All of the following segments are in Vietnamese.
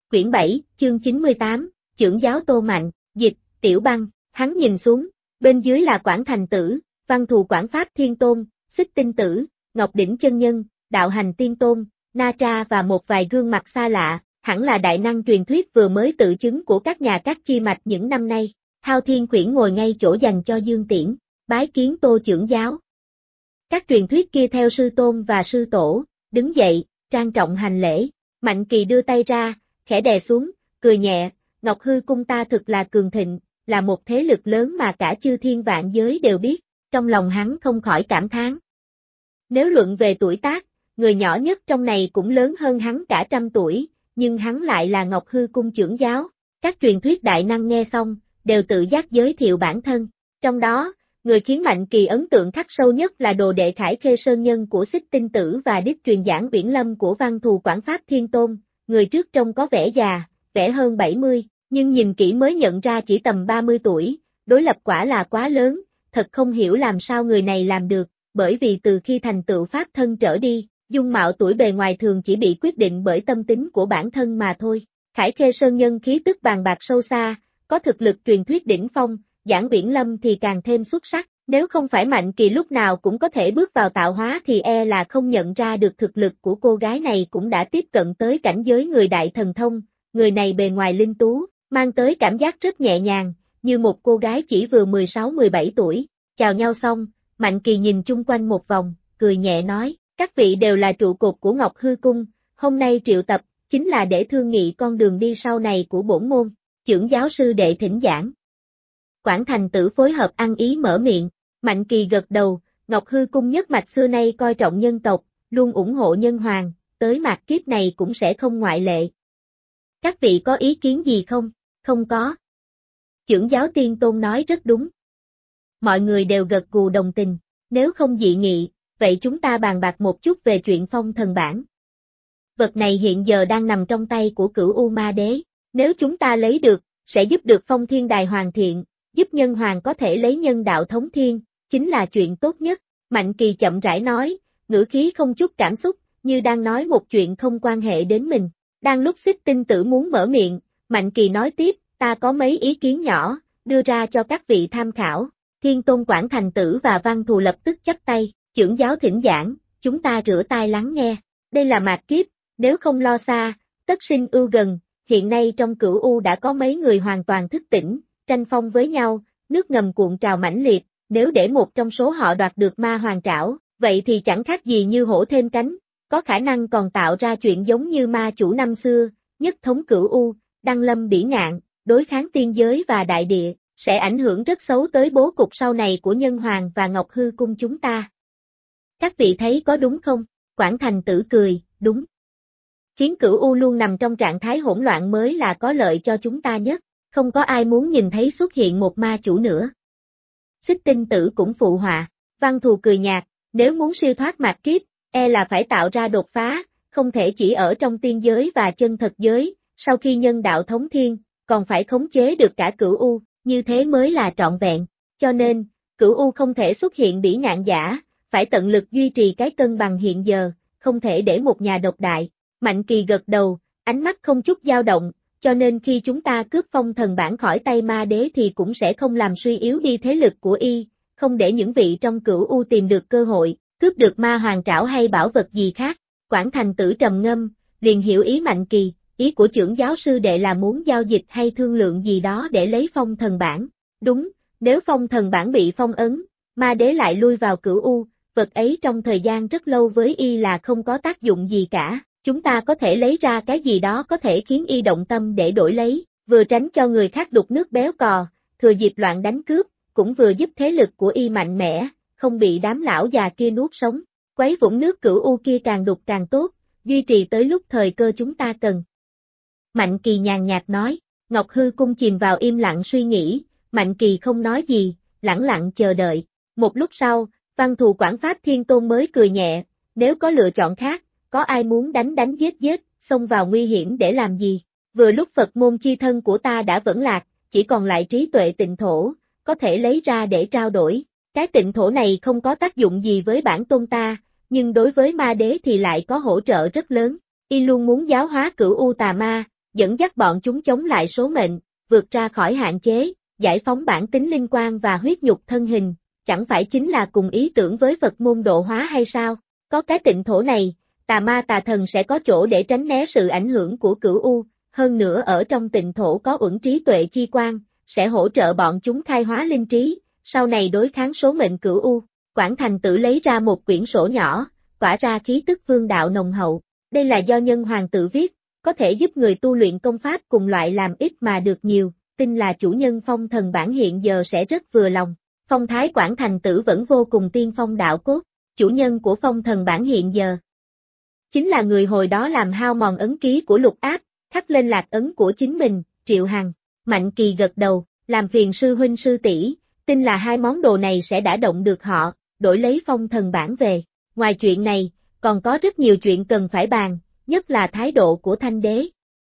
Quyển 7, chương 98, Chưởng giáo Tô Mạnh, dịch, Tiểu Băng, hắn nhìn xuống, bên dưới là Quảng Thành Tử, Văn Thù Quảng Pháp Thiên Tôn, Xích Tinh Tử, Ngọc Đỉnh Chân Nhân, Đạo Hành Tiên Tôn, Na Tra và một vài gương mặt xa lạ, hẳn là đại năng truyền thuyết vừa mới tự chứng của các nhà các chi mạch những năm nay. Hao Thiên Khuyển ngồi ngay chỗ dành cho Dương Tiễn, bái kiến Tô trưởng giáo. Các truyền thuyết kia theo sư tôn và sư tổ, đứng dậy, trang trọng hành lễ. Mạnh Kỳ đưa tay ra, khẽ đè xuống, cười nhẹ, Ngọc Hư Cung ta thực là cường thịnh, là một thế lực lớn mà cả chư thiên vạn giới đều biết, trong lòng hắn không khỏi cảm thán. Nếu luận về tuổi tác, người nhỏ nhất trong này cũng lớn hơn hắn cả 100 tuổi, nhưng hắn lại là Ngọc Hư Cung trưởng giáo. Các truyền thuyết đại năng nghe xong, đều tự giác giới thiệu bản thân. Trong đó, người khiến Mạnh Kỳ ấn tượng khắc sâu nhất là đồ đệ Khải Khê Sơn Nhân của Xích Tinh Tử và đích truyền giảng Uyển Lâm của Văn Thù Quảng Pháp Thiên Tôn. Người trước trông có vẻ già, vẻ hơn 70, nhưng nhìn kỹ mới nhận ra chỉ tầm 30 tuổi, đối lập quả là quá lớn, thật không hiểu làm sao người này làm được, bởi vì từ khi thành tựu pháp thân trở đi, dung mạo tuổi bề ngoài thường chỉ bị quyết định bởi tâm tính của bản thân mà thôi. Khải Khê Sơn Nhân khí tức bàn bạc sâu xa, có thực lực truyền thuyết đỉnh phong, giảng Uyển Lâm thì càng thêm xuất sắc, nếu không phải Mạnh Kỳ lúc nào cũng có thể bước vào tạo hóa thì e là không nhận ra được thực lực của cô gái này cũng đã tiếp cận tới cảnh giới người đại thần thông. Người này bề ngoài linh tú, mang tới cảm giác rất nhẹ nhàng, như một cô gái chỉ vừa 16-17 tuổi. Chào nhau xong, Mạnh Kỳ nhìn chung quanh một vòng, cười nhẹ nói, các vị đều là trụ cột của Ngọc Hư Cung, hôm nay triệu tập, chính là để thương nghị con đường đi sau này của bổn môn. Chưởng giáo sư đệ thỉnh giảng. Quảng Thành Tử phối hợp ăn ý mở miệng, Mạnh Kỳ gật đầu, Ngọc Hư Cung nhất mạch xưa nay coi trọng nhân tộc, luôn ủng hộ nhân hoàng, tới mạt kiếp này cũng sẽ không ngoại lệ. Các vị có ý kiến gì không? Không có. Chưởng giáo Tiên Tôn nói rất đúng. Mọi người đều gật gù đồng tình, nếu không dị nghị, vậy chúng ta bàn bạc một chút về chuyện phong thần bảng. Vật này hiện giờ đang nằm trong tay của Cửu U Ma Đế, nếu chúng ta lấy được, sẽ giúp được Phong Thiên Đài hoàn thiện, giúp nhân hoàng có thể lấy nhân đạo thống thiên, chính là chuyện tốt nhất. Mạnh Kỳ chậm rãi nói, ngữ khí không chút cảm xúc, như đang nói một chuyện không quan hệ đến mình. Đang lúc Xích Tinh Tử muốn mở miệng, Mạnh Kỳ nói tiếp, ta có mấy ý kiến nhỏ, đưa ra cho các vị tham khảo. Thiên Tôn Quảng Thành Tử và Văn Thù lập tức chắp tay, chưởng giáo thỉnh giảng, chúng ta rửa tai lắng nghe. Đây là mạt kiếp, nếu không lo xa, tất sinh ưu gần, hiện nay trong Cửu U đã có mấy người hoàn toàn thức tỉnh, tranh phong với nhau, nước ngầm cuộn trào mãnh liệt, nếu để một trong số họ đoạt được ma hoàng trảo, vậy thì chẳng khác gì như hổ thêm cánh, có khả năng còn tạo ra chuyện giống như ma chủ năm xưa, nhất thống Cửu U, đăng lâm bỉ ngạn, đối kháng tiên giới và đại địa, sẽ ảnh hưởng rất xấu tới bố cục sau này của nhân hoàng và Ngọc Hư Cung chúng ta. Các vị thấy có đúng không? Quảng Thành Tử cười, đúng. Khiến Cửu U luôn nằm trong trạng thái hỗn loạn mới là có lợi cho chúng ta nhất, không có ai muốn nhìn thấy xuất hiện một ma chủ nữa. Xích Tinh Tử cũng phụ họa, Văn Thù cười nhạt, nếu muốn siêu thoát mạt kiếp, e là phải tạo ra đột phá, không thể chỉ ở trong tiên giới và chân thật giới, sau khi nhân đạo thống thiên, còn phải khống chế được cả Cửu U, như thế mới là trọn vẹn, cho nên, Cửu U không thể xuất hiện bỉ ngạn giả, phải tận lực duy trì cái cân bằng hiện giờ, không thể để một nhà độc đại. Mạnh Kỳ gật đầu, ánh mắt không chút dao động, cho nên khi chúng ta cướp phong thần bảng khỏi tay ma đế thì cũng sẽ không làm suy yếu đi thế lực của y, không để những vị trong Cửu U tìm được cơ hội, cướp được ma hoàng trảo hay bảo vật gì khác. Quảng Thành Tử trầm ngâm, liền hiểu ý Mạnh Kỳ, ý của chưởng giáo sư đệ là muốn giao dịch hay thương lượng gì đó để lấy phong thần bảng. Đúng, nếu phong thần bảng bị phong ấn, ma đế lại lui vào Cửu U, vật ấy trong thời gian rất lâu với y là không có tác dụng gì cả. Chúng ta có thể lấy ra cái gì đó có thể khiến y động tâm để đổi lấy, vừa tránh cho người khác đục nước béo cò, thừa dịp loạn đánh cướp, cũng vừa giúp thế lực của y mạnh mẽ, không bị đám lão già kia nuốt sống. Quấy vũng nước Cửu U kia càng đục càng tốt, duy trì tới lúc thời cơ chúng ta cần. Mạnh Kỳ nhàn nhạt nói, Ngọc Hư Cung chìm vào im lặng suy nghĩ, Mạnh Kỳ không nói gì, lẳng lặng chờ đợi. Một lúc sau, Văn Thù Quảng Pháp Thiên Tôn mới cười nhẹ, nếu có lựa chọn khác, có ai muốn đánh giết, xông vào nguy hiểm để làm gì? Vừa lúc Phật môn chi thân của ta đã vẫn lạc, chỉ còn lại trí tuệ tịnh thổ, có thể lấy ra để trao đổi. Cái tịnh thổ này không có tác dụng gì với bản tôn ta, nhưng đối với ma đế thì lại có hỗ trợ rất lớn. Y luôn muốn giáo hóa Cửu U tà ma, dẫn dắt bọn chúng chống lại số mệnh, vượt ra khỏi hạn chế, giải phóng bản tính linh quan và huyết nhục thân hình, chẳng phải chính là cùng ý tưởng với Phật môn độ hóa hay sao? Có cái tịnh thổ này, tà ma tà thần sẽ có chỗ để tránh né sự ảnh hưởng của cửu u, hơn nữa ở trong tịnh thổ có uẩn trí tuệ chi quan, sẽ hỗ trợ bọn chúng khai hóa linh trí, sau này đối kháng số mệnh cửu u. Quảng Thành Tử lấy ra một quyển sổ nhỏ, tỏa ra khí tức vương đạo nồng hậu. Đây là do Nhân Hoàng tự viết, có thể giúp người tu luyện công pháp cùng loại làm ít mà được nhiều, tin là chủ nhân Phong Thần Bản hiện giờ sẽ rất vừa lòng. Phong thái Quảng Thành Tử vẫn vô cùng tiên phong đạo cốt, chủ nhân của Phong Thần Bản hiện giờ chính là người hồi đó làm hao mòn ấn ký của Lục Áp, khắc lên lạc ấn của chính mình, Triệu Hằng. Mạnh Kỳ gật đầu, làm phiền sư huynh sư tỷ, tin là hai món đồ này sẽ đả động được họ, đổi lấy Phong Thần Bản về. Ngoài chuyện này, còn có rất nhiều chuyện cần phải bàn, nhất là thái độ của Thanh Đế.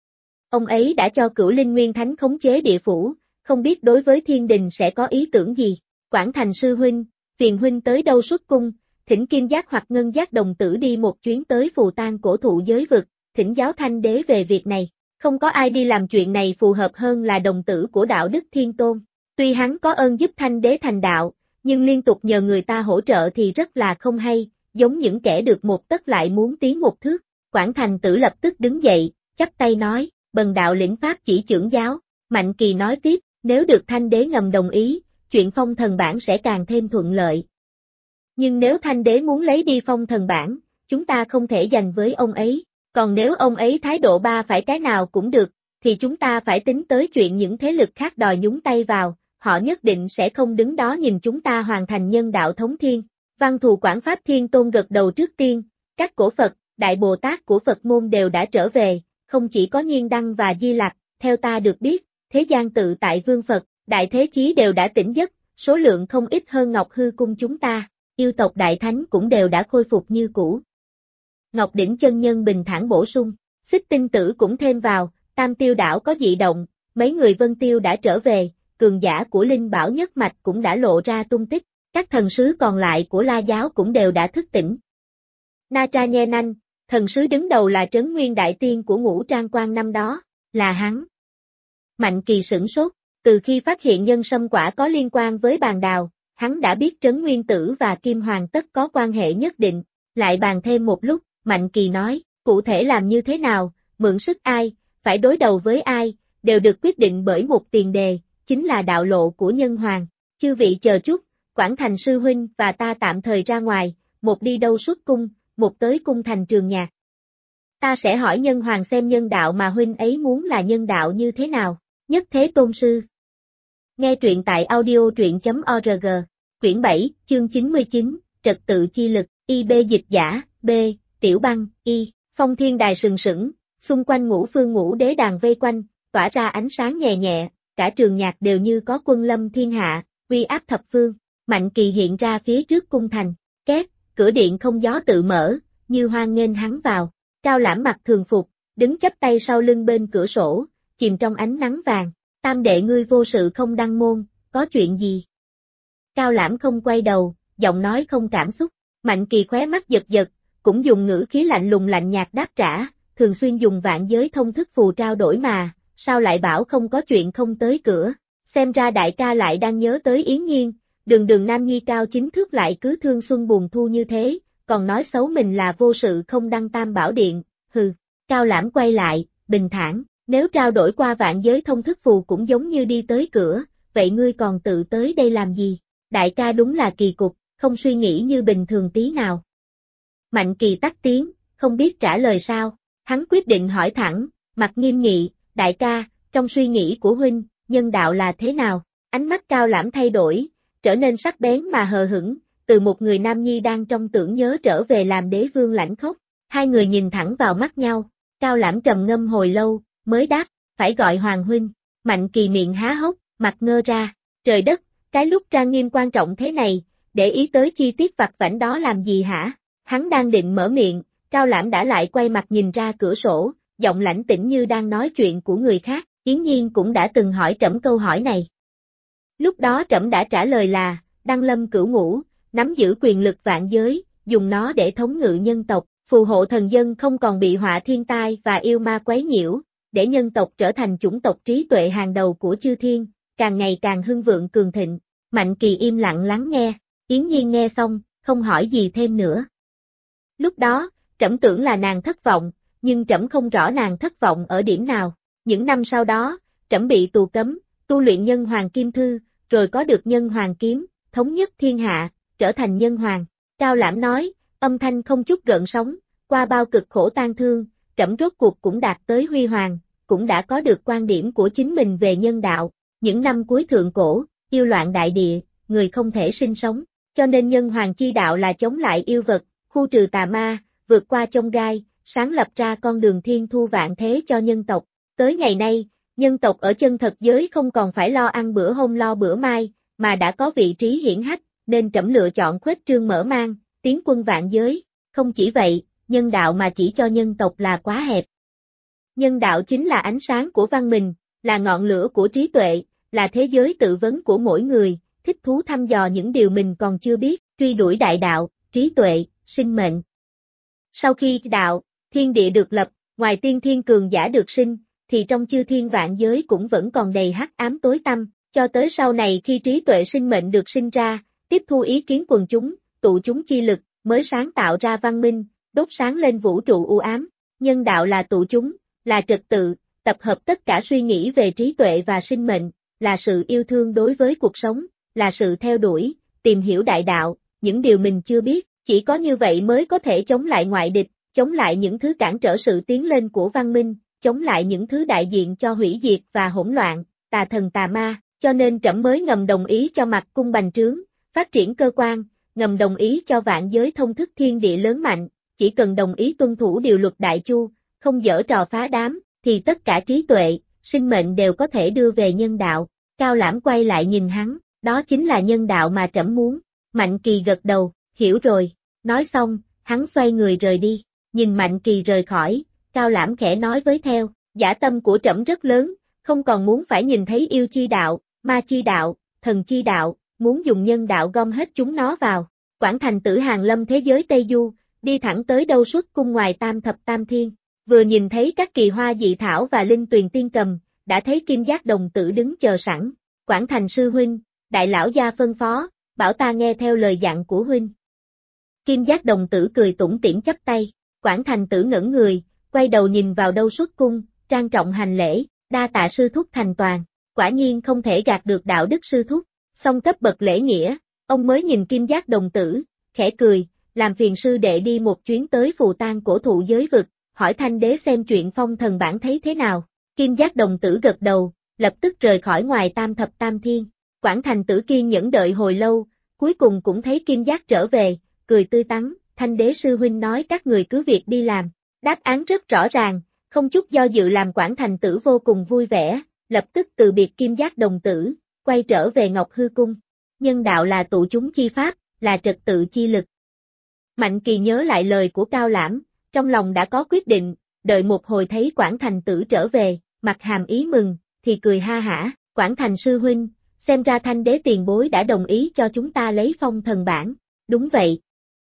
Ông ấy đã cho Cửu Linh Nguyên Thánh khống chế địa phủ, không biết đối với thiên đình sẽ có ý tưởng gì. Quảng Thành sư huynh, phiền huynh tới đâu xuất cung, thỉnh Kim Giác hoặc Ngân Giác đồng tử đi một chuyến tới Phù Tang cổ thụ giới vực, thỉnh giáo Thanh Đế về việc này. Không có ai đi làm chuyện này phù hợp hơn là đồng tử của Đạo Đức Thiên Tôn. Tuy hắn có ơn giúp Thanh Đế thành đạo, nhưng liên tục nhờ người ta hỗ trợ thì rất là không hay, giống những kẻ được một tấc lại muốn tiến một thước. Quảng Thành Tử lập tức đứng dậy, chắp tay nói, bần đạo lĩnh pháp chỉ chưởng giáo. Mạnh Kỳ nói tiếp, nếu được Thanh Đế ngầm đồng ý, chuyện Phong Thần Bản sẽ càng thêm thuận lợi. Nhưng nếu Thanh Đế muốn lấy đi Phong Thần Bản, chúng ta không thể giành với ông ấy, còn nếu ông ấy thái độ ba phải cái nào cũng được, thì chúng ta phải tính tới chuyện những thế lực khác đòi nhúng tay vào, họ nhất định sẽ không đứng đó nhìn chúng ta hoàn thành nhân đạo thống thiên. Văn Thù Quảng Pháp Thiên Tôn gật đầu trước tiên, các cổ Phật, Đại Bồ Tát của Phật môn đều đã trở về, không chỉ có Nhiên Đăng và Di Lặc, theo ta được biết, thế gian tự tại Vương Phật, Đại Thế Chí đều đã tỉnh giấc, số lượng không ít hơn Ngọc Hư Cung chúng ta, yêu tộc Đại Thánh cũng đều đã khôi phục như cũ. Ngọc Đỉnh chân nhân bình thản bổ sung, Xích Tinh Tử cũng thêm vào, Tam Tiêu Đảo có dị động, mấy người Vân Tiêu đã trở về, cường giả của Linh Bảo Nhất Mạch cũng đã lộ ra tung tích, các thần sứ còn lại của La Giáo cũng đều đã thức tỉnh. Na Tra nhe nanh, thần sứ đứng đầu là Trấn Nguyên Đại Tiên của Ngũ Trang Quan năm đó, là hắn. Mạnh Kỳ sửng sốt, từ khi phát hiện nhân sâm quả có liên quan với bàn đào, hắn đã biết Trấn Nguyên Tử và Kim Hoàng tất có quan hệ nhất định, lại bàn thêm một lúc, Mạnh Kỳ nói, cụ thể làm như thế nào, mượn sức ai, phải đối đầu với ai, đều được quyết định bởi một tiền đề, chính là đạo lộ của nhân hoàng. Chư vị chờ chút, Quảng Thành sư huynh và ta tạm thời ra ngoài, một đi đâu xuất cung, một tới cung thành Trường Nhạc. Ta sẽ hỏi nhân hoàng xem nhân đạo mà huynh ấy muốn là nhân đạo như thế nào. Nhất Thế Tôn sư. Nghe truyện tại audio.org, quyển 7, chương 99, trật tự chi lực, IB dịch giả, B, Tiểu Băng, Y, Phong Thiên Đài sừng sững, xung quanh ngũ phương ngũ đế đàn vây quanh, tỏa ra ánh sáng nhẹ nhẹ, cả Trường Nhạc đều như có quân lâm thiên hạ, uy áp thập phương. Mạnh Kỳ hiện ra phía trước cung thành, két, cửa điện không gió tự mở, như hoan nghênh hắn vào. Cao Lãm mặc thường phục, đứng chắp tay sau lưng bên cửa sổ, chìm trong ánh nắng vàng. Tam đệ ngươi vô sự không đăng môn, có chuyện gì? Cao Lãm không quay đầu, giọng nói không cảm xúc. Mạnh Kỳ khóe mắt giật giật, cũng dùng ngữ khí lạnh lùng lạnh nhạt đáp trả, thường xuyên dùng vạn giới thông thức phù trao đổi mà, sao lại bảo không có chuyện không tới cửa? Xem ra đại ca lại đang nhớ tới Yến Nhiên, đường nam nhi cao chính thước lại cứ thương xuân buồn thu như thế, còn nói xấu mình là vô sự không đăng Tam Bảo Điện, hừ. Cao Lãm quay lại, bình thản, nếu trao đổi qua vạn giới thông thức phù cũng giống như đi tới cửa, vậy ngươi còn tự tới đây làm gì? Đại ca đúng là kỳ cục, không suy nghĩ như bình thường tí nào. Mạnh Kỳ tắt tiếng, không biết trả lời sao, hắn quyết định hỏi thẳng, mặt nghiêm nghị, đại ca, trong suy nghĩ của huynh, nhân đạo là thế nào? Ánh mắt Cao Lãm thay đổi, trở nên sắc bén mà hờ hững, từ một người nam nhi đang trong tưởng nhớ trở về làm đế vương lãnh khốc. Hai người nhìn thẳng vào mắt nhau, Cao Lãm trầm ngâm hồi lâu, mới đáp, phải gọi Hoàng huynh. Mạnh Kỳ miệng há hốc, mặt ngơ ra, trời đất, cái lúc trang nghiêm quan trọng thế này, để ý tới chi tiết vặt vãnh đó làm gì hả? Hắn đang định mở miệng, Cao Lãm đã lại quay mặt nhìn ra cửa sổ, giọng lãnh tĩnh như đang nói chuyện của người khác, Yến Nhiên cũng đã từng hỏi trẫm câu hỏi này. Lúc đó trẫm đã trả lời là, đăng lâm cửu ngũ, nắm giữ quyền lực vạn giới, dùng nó để thống ngự nhân tộc, phù hộ thần dân không còn bị họa thiên tai và yêu ma quấy nhiễu, để nhân tộc trở thành chủng tộc trí tuệ hàng đầu của chư thiên, càng ngày càng hưng vượng cường thịnh. Mạnh Kỳ im lặng lắng nghe, Yến Nhiên nghe xong, không hỏi gì thêm nữa. Lúc đó, trẫm tưởng là nàng thất vọng, nhưng trẫm không rõ nàng thất vọng ở điểm nào. Những năm sau đó, trẫm bị tù cấm, tu luyện nhân hoàng kim thư, rồi có được nhân hoàng kiếm, thống nhất thiên hạ, trở thành nhân hoàng. Cao Lãm nói, âm thanh không chút gợn sóng, qua bao cực khổ tan thương, trẫm rốt cuộc cũng đạt tới huy hoàng, cũng đã có được quan điểm của chính mình về nhân đạo. Những năm cuối thượng cổ, yêu loạn đại địa, người không thể sinh sống, cho nên nhân hoàng chi đạo là chống lại yêu vật, khu trừ tà ma, vượt qua chông gai, sáng lập ra con đường thiên thu vạn thế cho nhân tộc. Tới ngày nay, nhân tộc ở chân thật giới không còn phải lo ăn bữa hôm lo bữa mai, mà đã có vị trí hiển hách, nên trẫm lựa chọn khuếch trương mở mang, tiến quân vạn giới. Không chỉ vậy, nhân đạo mà chỉ cho nhân tộc là quá hẹp. Nhân đạo chính là ánh sáng của văn minh, là ngọn lửa của trí tuệ, là thế giới tự vấn của mỗi người, thích thú thăm dò những điều mình còn chưa biết, truy đuổi đại đạo, trí tuệ, sinh mệnh. Sau khi đạo, thiên địa được lập, ngoài tiên thiên cường giả được sinh, thì trong chư thiên vạn giới cũng vẫn còn đầy hắc ám tối tăm, cho tới sau này khi trí tuệ sinh mệnh được sinh ra, tiếp thu ý kiến quần chúng, tụ chúng chi lực, mới sáng tạo ra văn minh, đốt sáng lên vũ trụ u ám. Nhân đạo là tụ chúng, là trật tự, tập hợp tất cả suy nghĩ về trí tuệ và sinh mệnh, là sự yêu thương đối với cuộc sống, là sự theo đuổi, tìm hiểu đại đạo, những điều mình chưa biết, chỉ có như vậy mới có thể chống lại ngoại địch, chống lại những thứ cản trở sự tiến lên của văn minh, chống lại những thứ đại diện cho hủy diệt và hỗn loạn, tà thần tà ma, cho nên trẫm mới ngầm đồng ý cho Mặc Cung bành trướng, phát triển cơ quan, ngầm đồng ý cho vạn giới thông thức thiên địa lớn mạnh, chỉ cần đồng ý tuân thủ điều luật đại chu, không giở trò phá đám, thì tất cả trí tuệ, sinh mệnh đều có thể đưa về nhân đạo. Cao Lãm quay lại nhìn hắn, đó chính là nhân đạo mà trẫm muốn. Mạnh Kỳ gật đầu, hiểu rồi. Nói xong, hắn xoay người rời đi. Nhìn Mạnh Kỳ rời khỏi, Cao Lãm khẽ nói với theo, dã tâm của trẫm rất lớn, không còn muốn phải nhìn thấy yêu chi đạo, ma chi đạo, thần chi đạo, muốn dùng nhân đạo gom hết chúng nó vào. Quảng Thành Tử hàng lâm thế giới Tây Du, đi thẳng tới Đâu Xuất cung ngoài Tam Thập Tam Thiên, vừa nhìn thấy các kỳ hoa dị thảo và linh tuyền tiên cầm, đã thấy Kim Giác Đồng Tử đứng chờ sẵn. Quảng Thành sư huynh, đại lão gia phân phó, bảo ta nghe theo lời dặn của huynh. Kim Giác Đồng Tử cười tủm tỉm chắp tay. Quảng Thành Tử ngẩn người, quay đầu nhìn vào Đâu Xuất cung, trang trọng hành lễ, đa tạ sư thúc thành toàn. Quả nhiên không thể gạt được đạo đức sư thúc. Xong cấp bậc lễ nghĩa, ông mới nhìn Kim Giác Đồng Tử, khẽ cười, làm phiền sư đệ đi một chuyến tới Phù Tang cổ thụ giới vực, hỏi Thanh Đế xem chuyện phong thần bản thấy thế nào. Kim Giác Đồng Tử gật đầu, lập tức rời khỏi ngoài Tam Thập Tam Thiên. Quảng Thành Tử kiên nhẫn đợi hồi lâu, cuối cùng cũng thấy Kim Giác trở về, cười tươi tắn, Thanh Đế sư huynh nói các người cứ việc đi làm. Đáp án rất rõ ràng, không chút do dự làm Quảng Thành Tử vô cùng vui vẻ, lập tức từ biệt Kim Giác Đồng Tử, quay trở về Ngọc Hư Cung. Nhân đạo là tụ chúng chi pháp, là trật tự chi lực. Mạnh Kỳ nhớ lại lời của Cao Lãm, trong lòng đã có quyết định, đợi một hồi thấy Quảng Thành Tử trở về, mặt hàm ý mừng, thì cười ha hả, Quảng Thành sư huynh, xem ra Thanh Đế tiền bối đã đồng ý cho chúng ta lấy phong thần bản. Đúng vậy.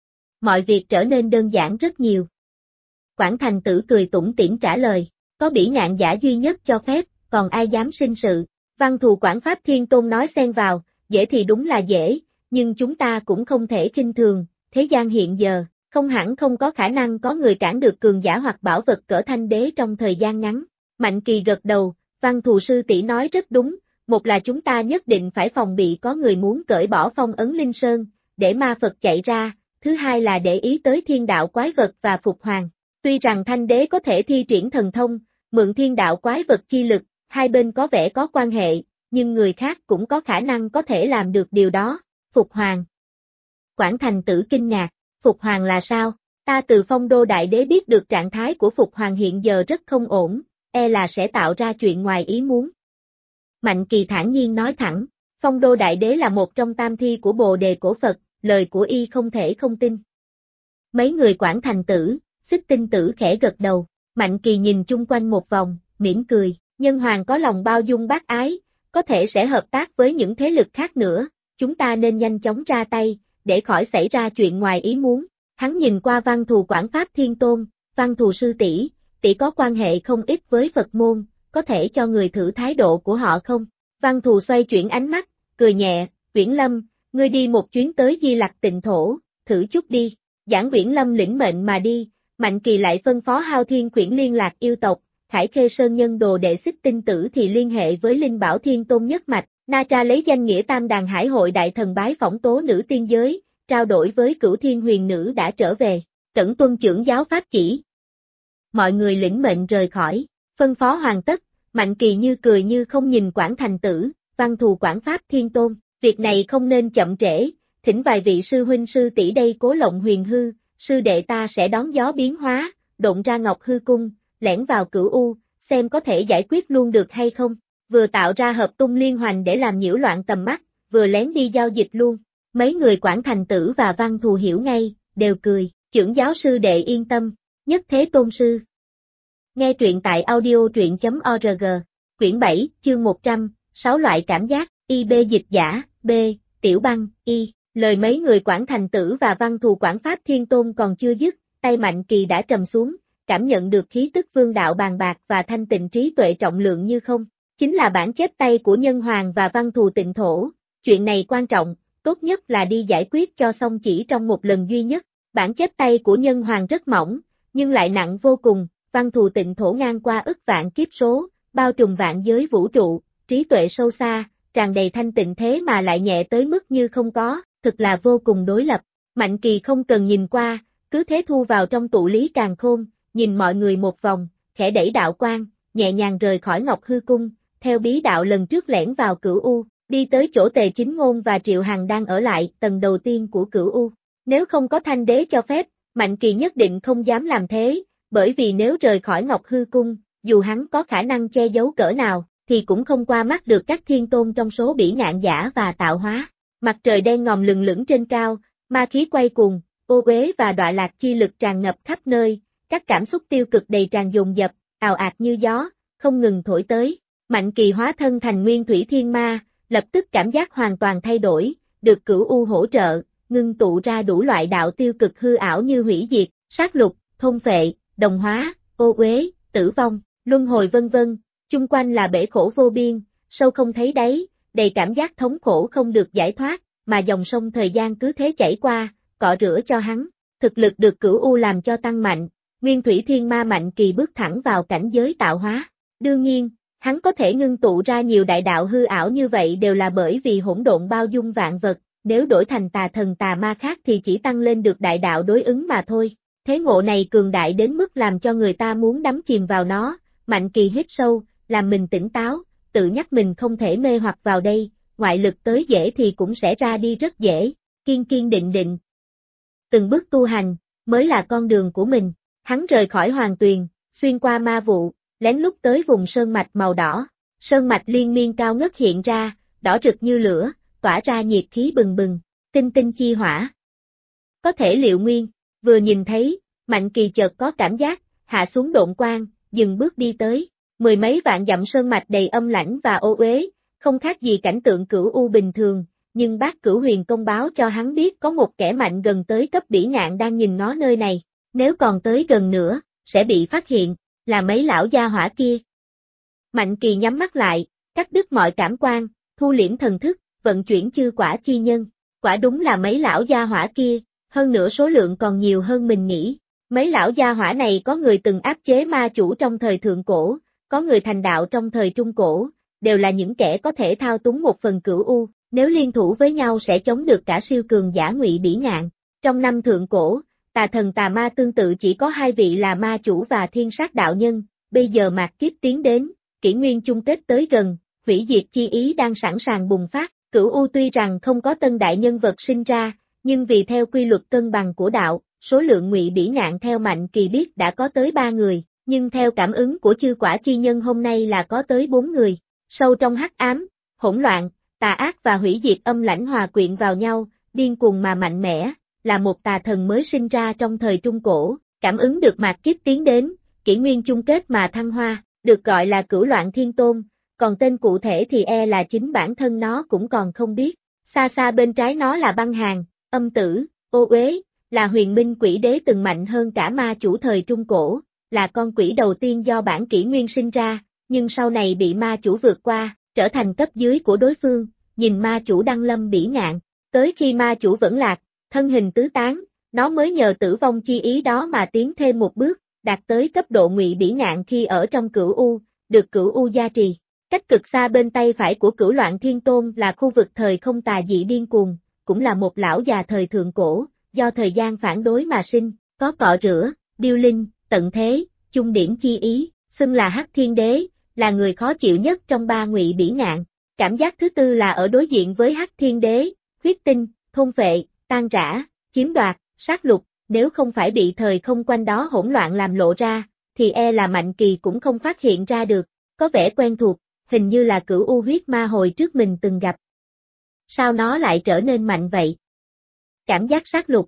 Mọi việc trở nên đơn giản rất nhiều. Quảng Thành Tử cười tủm tỉm trả lời, có Bỉ Ngạn giả duy nhất cho phép, còn ai dám sinh sự. Văn Thù Quảng Pháp Thiên Tôn nói xen vào, dễ thì đúng là dễ, nhưng chúng ta cũng không thể khinh thường, thế gian hiện giờ, không hẳn không có khả năng có người cản được cường giả hoặc bảo vật cỡ Thanh Đế trong thời gian ngắn. Mạnh Kỳ gật đầu, Văn Thù sư tỷ nói rất đúng, một là chúng ta nhất định phải phòng bị có người muốn cởi bỏ phong ấn Linh Sơn, để ma Phật chạy ra, thứ hai là để ý tới thiên đạo quái vật và phục hoàng. Tuy rằng Thanh Đế có thể thi triển thần thông, mượn thiên đạo quái vật chi lực, hai bên có vẻ có quan hệ, nhưng người khác cũng có khả năng có thể làm được điều đó. Phục hoàng. Quảng Thành Tử kinh ngạc, Phục hoàng là sao? Ta từ Phong Đô Đại Đế biết được trạng thái của Phục hoàng hiện giờ rất không ổn, e là sẽ tạo ra chuyện ngoài ý muốn. Mạnh Kỳ thản nhiên nói thẳng, Phong Đô Đại Đế là một trong tam thi của Bồ Đề cổ Phật, lời của y không thể không tin. Mấy người Quảng Thành Tử, Xích Tinh Tử khẽ gật đầu, Mạnh Kỳ nhìn chung quanh một vòng, mỉm cười, nhân hoàng có lòng bao dung bác ái, có thể sẽ hợp tác với những thế lực khác nữa, chúng ta nên nhanh chóng ra tay, để khỏi xảy ra chuyện ngoài ý muốn. Hắn nhìn qua Văn Thù Quảng Pháp Thiên Tôn, Văn Thù sư tỷ, tỷ có quan hệ không ít với Phật môn, có thể cho người thử thái độ của họ không? Văn Thù xoay chuyển ánh mắt, cười nhẹ, Uyển Lâm, ngươi đi một chuyến tới Di Lặc Tịnh Thổ, thử chút đi. Giảng Uyển Lâm lĩnh mệnh mà đi, Mạnh Kỳ lại phân phó Hao Thiên Quyển liên lạc yêu tộc, Khải Khê Sơn nhân đồ đệ Xích Tinh Tử thì liên hệ với Linh Bảo Thiên Tôn nhất mạch, Na Tra lấy danh nghĩa Tam Đàn Hải hội đại thần bái phỏng tố nữ tiên giới, trao đổi với Cửu Thiên Huyền Nữ đã trở về, Cẩn tuân trưởng giáo pháp chỉ. Mọi người lĩnh mệnh rời khỏi, phân phó hoàn tất, Mạnh Kỳ như cười như không nhìn Quảng Thành Tử, Văn Thù quản pháp Thiên Tôn, việc này không nên chậm trễ, thỉnh vài vị sư huynh sư tỷ đây cố lộng huyền hư, sư đệ ta sẽ đón gió biến hóa, độn ra Ngọc Hư Cung, lẻn vào Cửu U, xem có thể giải quyết luôn được hay không, vừa tạo ra hợp tung liên hoành để làm nhiễu loạn tầm mắt, vừa lén đi giao dịch luôn. Mấy người Quảng Thành Tử và Văn Thù hiểu ngay, đều cười, trưởng giáo sư đệ yên tâm, nhất thế tôn sư. Nghe truyện tại audio truyện.org, quyển 7, chương 100, 6 loại cảm giác, IB dịch giả, B, Tiểu Băng, Y. Lời mấy người Quảng Thành Tử và Văn Thù quản pháp Thiên Tôn còn chưa dứt, tay Mạnh Kỳ đã trầm xuống, cảm nhận được khí tức vương đạo bàn bạc và thanh tịnh trí tuệ trọng lượng như không. Chính là bản chép tay của Nhân Hoàng và Văn Thù Tịnh Thổ, chuyện này quan trọng, tốt nhất là đi giải quyết cho xong chỉ trong một lần duy nhất. Bản chép tay của Nhân Hoàng rất mỏng, nhưng lại nặng vô cùng, Văn Thù Tịnh Thổ ngang qua ức vạn kiếp số, bao trùm vạn giới vũ trụ, trí tuệ sâu xa, tràn đầy thanh tịnh thế mà lại nhẹ tới mức như không có, thực là vô cùng đối lập. Mạnh Kỳ không cần nhìn qua, cứ thế thu vào trong tụ lý càn khôn, nhìn mọi người một vòng, khẽ đẩy đạo quang, nhẹ nhàng rời khỏi Ngọc Hư Cung, theo bí đạo lần trước lẻn vào Cửu U, đi tới chỗ Tề Chính Ngôn và Triệu Hằng đang ở lại, tầng đầu tiên của Cửu U. Nếu không có Thanh Đế cho phép, Mạnh Kỳ nhất định không dám làm thế, bởi vì nếu rời khỏi Ngọc Hư Cung, dù hắn có khả năng che giấu cỡ nào, thì cũng không qua mắt được các thiên tôn trong số bỉ ngạn giả và tạo hóa. Mặt trời đen ngòm lừng lững trên cao, ma khí quay cuồng, ô uế và đọa lạc chi lực tràn ngập khắp nơi, các cảm xúc tiêu cực đầy tràn dồn dập, ào ạt như gió, không ngừng thổi tới. Mạnh Kỳ hóa thân thành Nguyên Thủy Thiên Ma, lập tức cảm giác hoàn toàn thay đổi, được Cửu U hỗ trợ, ngưng tụ ra đủ loại đạo tiêu cực hư ảo như hủy diệt, sát lục, thôn phệ, đồng hóa, ô uế, tử vong, luân hồi vân vân, chung quanh là bể khổ vô biên, sâu không thấy đáy, đầy cảm giác thống khổ không được giải thoát, mà dòng sông thời gian cứ thế chảy qua, cọ rửa cho hắn, thực lực được Cửu U làm cho tăng mạnh, Nguyên Thủy Thiên Ma Mạnh Kỳ bước thẳng vào cảnh giới tạo hóa. Đương nhiên, hắn có thể ngưng tụ ra nhiều đại đạo hư ảo như vậy đều là bởi vì hỗn độn bao dung vạn vật, nếu đổi thành tà thần tà ma khác thì chỉ tăng lên được đại đạo đối ứng mà thôi. Thế ngộ này cường đại đến mức làm cho người ta muốn đắm chìm vào nó, Mạnh Kỳ hít sâu, làm mình tỉnh táo, tự nhắc mình không thể mê hoặc vào đây, ngoại lực tới dễ thì cũng sẽ ra đi rất dễ, kiên kiên định định. Từng bước tu hành, mới là con đường của mình, hắn rời khỏi Hoàng Tuyền, xuyên qua ma vụ, lén lút tới vùng sơn mạch màu đỏ, sơn mạch liên miên cao ngất hiện ra, đỏ rực như lửa, tỏa ra nhiệt khí bừng bừng, tinh tinh chi hỏa. Có thể liệu nguyên, vừa nhìn thấy, Mạnh Kỳ chợt có cảm giác, hạ xuống độn quang, dừng bước đi tới, mười mấy vạn dặm sơn mạch đầy âm lãnh và ô uế, không khác gì cảnh tượng Cửu U bình thường, nhưng Bát Cửu Huyền công báo cho hắn biết có một kẻ mạnh gần tới cấp bỉ ngạn đang nhìn ngó nơi này, nếu còn tới gần nữa, sẽ bị phát hiện, là mấy lão gia hỏa kia. Mạnh Kỳ nhắm mắt lại, cắt đứt mọi cảm quan, thu liễm thần thức, vận chuyển chư quả chi nhân, quả đúng là mấy lão gia hỏa kia, hơn nữa số lượng còn nhiều hơn mình nghĩ. Mấy lão gia hỏa này có người từng áp chế ma chủ trong thời thượng cổ, có người thành đạo trong thời trung cổ, đều là những kẻ có thể thao túng một phần Cửu U, nếu liên thủ với nhau sẽ chống được cả siêu cường giả Ngụy Bỉ Ngạn. Trong năm thượng cổ, tà thần tà ma tương tự chỉ có hai vị là ma chủ và thiên sát đạo nhân, bây giờ mạt kiếp tiến đến, kỷ nguyên chung kết tới gần, hủy diệt chi ý đang sẵn sàng bùng phát, Cửu U tuy rằng không có tân đại nhân vật sinh ra, nhưng vì theo quy luật cân bằng của đạo, số lượng Ngụy Bỉ Ngạn theo Mạnh Kỳ biết đã có tới 3 người, nhưng theo cảm ứng của chư quả chi nhân hôm nay là có tới 4 người. Sâu trong hắc ám, hỗn loạn, tà ác và hủy diệt âm lãnh hòa quyện vào nhau, điên cuồng mà mạnh mẽ, là một tà thần mới sinh ra trong thời Trung Cổ, cảm ứng được mạt kiếp tiến đến, kỷ nguyên chung kết mà thăng hoa, được gọi là Cửu Loạn Thiên Tôn, còn tên cụ thể thì là chính bản thân nó cũng còn không biết. Xa xa bên trái nó là băng hàn, âm tử, ô uế, là huyền minh quỷ đế từng mạnh hơn cả ma chủ thời Trung Cổ, là con quỷ đầu tiên do bản kỷ nguyên sinh ra, nhưng sau này bị ma chủ vượt qua, trở thành cấp dưới của đối phương, nhìn ma chủ đăng lâm bỉ ngạn, tới khi ma chủ vẫn lạc, thân hình tứ tán, nó mới nhờ tử vong chi ý đó mà tiến thêm một bước, đạt tới cấp độ ngụy bỉ ngạn khi ở trong Cửu U, được Cửu U gia trì. Cách cực xa bên tay phải của Cửu Loạn Thiên Tôn là khu vực thời không tà dị điên cuồng, cũng là một lão già thời thượng cổ, do thời gian phản đối mà sinh, có cọ rửa, điêu linh, tận thế, chung điểm chi ý, xưng là Hắc Thiên Đế, là người khó chịu nhất trong ba ngụy bỉ ngạn. Cảm giác thứ tư là ở đối diện với Hắc Thiên Đế, huyết tinh, thôn phệ, tan rã, chiếm đoạt, sát lục, nếu không phải bị thời không quanh đó hỗn loạn làm lộ ra, thì e là Mạnh Kỳ cũng không phát hiện ra được, có vẻ quen thuộc, hình như là Cửu U huyết ma hồi trước mình từng gặp. Sao nó lại trở nên mạnh vậy? Cảm giác sát lục.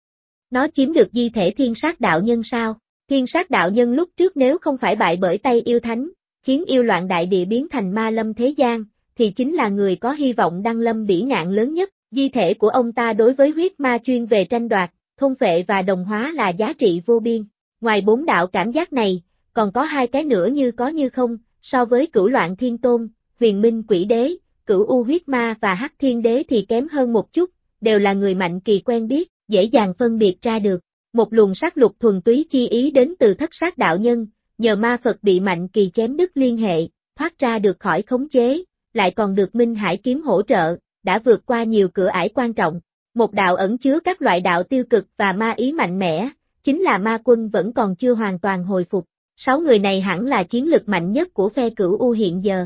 Nó chiếm được di thể Thiên Sát đạo nhân sao? Thiên Sát đạo nhân lúc trước nếu không phải bại bởi tay yêu thánh, khiến yêu loạn đại địa biến thành ma lâm thế gian, thì chính là người có hy vọng đăng lâm bỉ ngạn lớn nhất. Di thể của ông ta đối với huyết ma chuyên về tranh đoạt, thôn phệ và đồng hóa là giá trị vô biên. Ngoài 4 đạo cảm giác này, còn có 2 cái nữa như có như không, so với Cửu Loạn Thiên Tôn, Huyền Minh Quỷ Đế, Cửu U huyết ma và Hắc Thiên Đế thì kém hơn một chút, đều là người Mạnh Kỳ quen biết, dễ dàng phân biệt ra được. Một luồng sát lục thuần túy chi ý đến từ Thất Sát đạo nhân, nhờ ma Phật bị Mạnh Kỳ chém đứt liên hệ, thoát ra được khỏi khống chế, lại còn được Minh Hải kiếm hỗ trợ, đã vượt qua nhiều cửa ải quan trọng. Một đạo ẩn chứa các loại đạo tiêu cực và ma ý mạnh mẽ, chính là ma quân vẫn còn chưa hoàn toàn hồi phục. 6 người này hẳn là chiến lực mạnh nhất của phe Cửu U hiện giờ.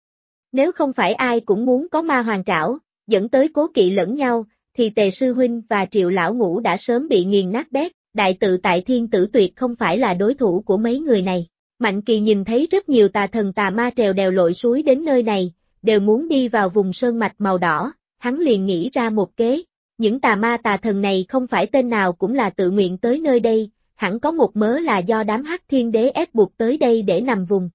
Nếu không phải ai cũng muốn có ma hoàng trảo, dẫn tới cố kỵ lẫn nhau, thì Tề Sư Huynh và Triệu Lão Ngũ đã sớm bị nghiền nát bét. Đại tự tại Thiên Tử Tuyệt không phải là đối thủ của mấy người này. Mạnh Kỳ nhìn thấy rất nhiều tà thần tà ma trèo đèo lội suối đến nơi này, đều muốn đi vào vùng sơn mạch màu đỏ, hắn liền nghĩ ra một kế. Những tà ma tà thần này không phải tên nào cũng là tự nguyện tới nơi đây, hẳn có một mớ là do đám Hắc Thiên Đế ép buộc tới đây để nằm vùng.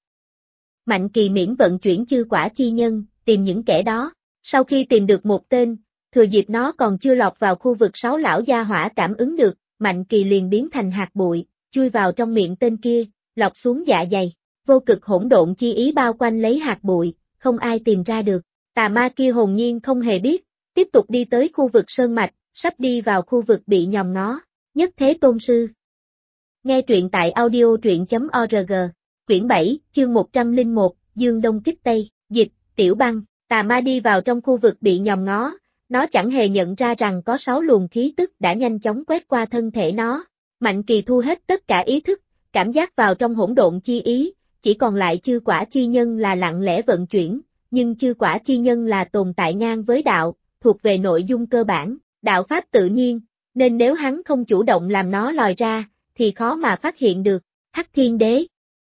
Mạnh Kỳ miễn vận chuyển chư quả chi nhân, tìm những kẻ đó. Sau khi tìm được một tên, thừa dịp nó còn chưa lọt vào khu vực 6 lão gia hỏa cảm ứng được, Mạnh Kỳ liền biến thành hạt bụi, chui vào trong miệng tên kia, lọc xuống dạ dày. Vô cực hỗn độn chi ý bao quanh lấy hạt bụi, không ai tìm ra được. Tà ma kia hồn nhiên không hề biết, tiếp tục đi tới khu vực sơn mạch, sắp đi vào khu vực bị nhòm ngó. Nhất Thế Tôn Sư. Nghe truyện tại audio.truyện.org. Quyển 7, chương 101, Dương Đông Kích Tây, dịch, Tiểu Băng. Tà ma đi vào trong khu vực bị nhòm ngó, nó chẳng hề nhận ra rằng có 6 luồng khí tức đã nhanh chóng quét qua thân thể nó. Mạnh Kỳ thu hết tất cả ý thức, cảm giác vào trong hỗn độn chi ý, chỉ còn lại chư quả chi nhân là lặng lẽ vận chuyển, nhưng chư quả chi nhân là tồn tại ngang với đạo, thuộc về nội dung cơ bản, đạo pháp tự nhiên, nên nếu hắn không chủ động làm nó lòi ra, thì khó mà phát hiện được. Hắc Thiên Đế.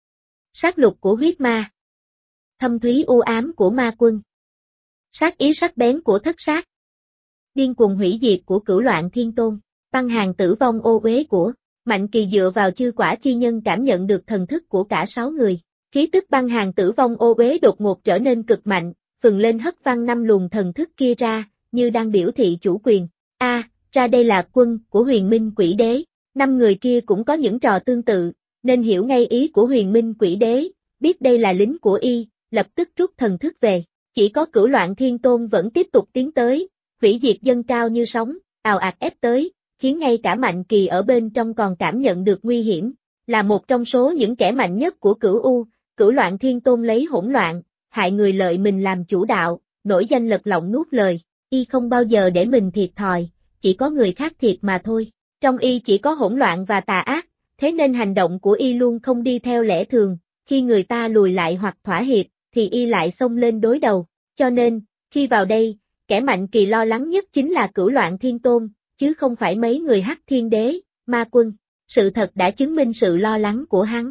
Sát lục của huyết ma. Thâm thúy u ám của ma quân. Sát ý sắc bén của Thất Sát. Điên cuồng hủy diệt của Cửu Loạn Thiên Tôn. Băng hàng tử vong ô uế của Mạnh Kỳ dựa vào chư quả chi nhân cảm nhận được thần thức của cả 6 người. Khí tức băng hàng tử vong ô uế đột ngột trở nên cực mạnh, phừng lên hất văng 5 luồng thần thức kia ra, như đang biểu thị chủ quyền. Ra đây là quân của Huyền Minh Quỷ Đế. 5 người kia cũng có những trò tương tự, nên hiểu ngay ý của Huyền Minh Quỷ Đế, biết đây là lính của y, lập tức rút thần thức về. Chỉ có Cửu Loạn Thiên Tôn vẫn tiếp tục tiến tới, hủy diệt dâng cao như sóng, ào ạt ép tới, khiến ngay cả Mạnh Kỳ ở bên trong còn cảm nhận được nguy hiểm. Là một trong số những kẻ mạnh nhất của Cửu U, Cửu Loạn Thiên Tôn lấy hỗn loạn, hại người lợi mình làm chủ đạo, nổi danh lật lọng nuốt lời, y không bao giờ để mình thiệt thòi, chỉ có người khác thiệt mà thôi. Trong y chỉ có hỗn loạn và tà ác, thế nên hành động của y luôn không đi theo lẽ thường, khi người ta lùi lại hoặc thỏa hiệp, thì y lại xông lên đối đầu. Cho nên, khi vào đây, kẻ Mạnh Kỳ lo lắng nhất chính là Cửu Loạn Thiên Tôn, chứ không phải mấy người Hắc Thiên Đế, ma quân. Sự thật đã chứng minh sự lo lắng của hắn.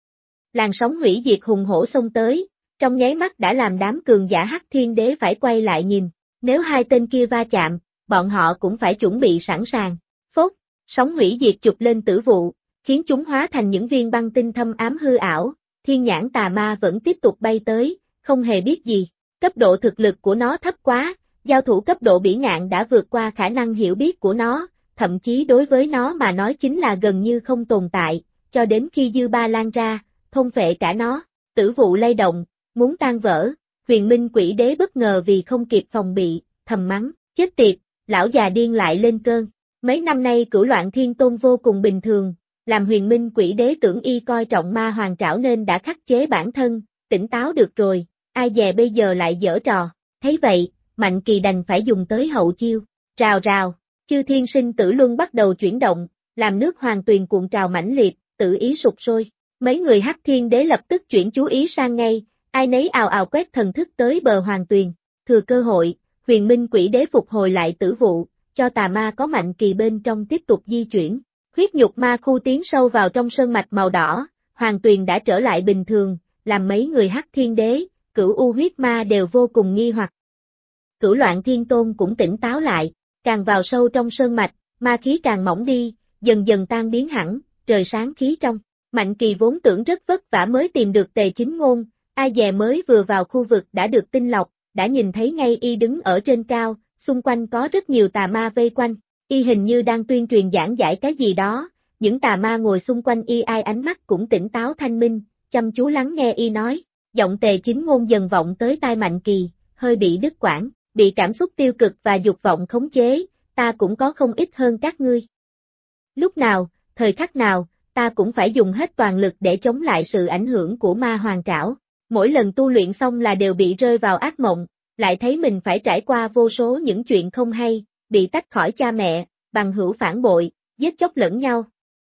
Làn sóng hủy diệt hùng hổ xông tới, trong nháy mắt đã làm đám cường giả Hắc Thiên Đế phải quay lại nhìn, nếu hai tên kia va chạm, bọn họ cũng phải chuẩn bị sẵn sàng. Phốt, sóng hủy diệt chụp lên tử vụ, khiến chúng hóa thành những viên băng tinh thâm ám hư ảo, thiên nhãn tà ma vẫn tiếp tục bay tới, không hề biết gì, cấp độ thực lực của nó thấp quá, giao thủ cấp độ bỉ ngạn đã vượt qua khả năng hiểu biết của nó, thậm chí đối với nó mà nói chính là gần như không tồn tại, cho đến khi dư ba lan ra, thôn phệ cả nó, tử vụ lay động, muốn tan vỡ, huyền minh quỷ đế bất ngờ vì không kịp phòng bị, thầm mắng, chết tiệt, lão già điên lại lên cơn. Mấy năm nay Cửu Loạn Thiên Tôn vô cùng bình thường, làm huyền minh quỷ đế tưởng y coi trọng ma hoàng trảo nên đã khắc chế bản thân, tỉnh táo được rồi, ai dè bây giờ lại giở trò, thấy vậy, Mạnh Kỳ đành phải dùng tới hậu chiêu, rào rào, chư thiên sinh tử luân bắt đầu chuyển động, làm nước hoàng tuyền cuộn trào mãnh liệt, tự ý sụp sôi, mấy người Hắc Thiên Đế lập tức chuyển chú ý sang ngay, ai nấy ào ào quét thần thức tới bờ hoàng tuyền, thừa cơ hội, huyền minh quỷ đế phục hồi lại tử vụ, cho tà ma có Mạnh Kỳ bên trong tiếp tục di chuyển. Huyết nhục ma khu tiến sâu vào trong sơn mạch màu đỏ, hoàng tuyền đã trở lại bình thường, làm mấy người Hắc Thiên Đế, Cửu U huyết ma đều vô cùng nghi hoặc. Cửu Loạn Thiên Tôn cũng tỉnh táo lại, càng vào sâu trong sơn mạch, ma khí càng mỏng đi, dần dần tan biến hẳn, trời sáng khí trong. Mạnh Kỳ vốn tưởng rất vất vả mới tìm được Tề Chính Ngôn, ai dè mới vừa vào khu vực đã được tinh lọc, đã nhìn thấy ngay y đứng ở trên cao, xung quanh có rất nhiều tà ma vây quanh. Y hình như đang tuyên truyền giảng giải cái gì đó, những tà ma ngồi xung quanh y ai ánh mắt cũng tỉnh táo thanh minh, chăm chú lắng nghe y nói, giọng Tề Chính Ngôn dần vọng tới tai Mạnh Kỳ, hơi bị đứt quãng, bị cảm xúc tiêu cực và dục vọng khống chế, ta cũng có không ít hơn các ngươi. Lúc nào, thời khắc nào, ta cũng phải dùng hết toàn lực để chống lại sự ảnh hưởng của ma hoàng trảo, mỗi lần tu luyện xong là đều bị rơi vào ác mộng, lại thấy mình phải trải qua vô số những chuyện không hay, bị tách khỏi cha mẹ, bằng hữu phản bội, giết chóc lẫn nhau.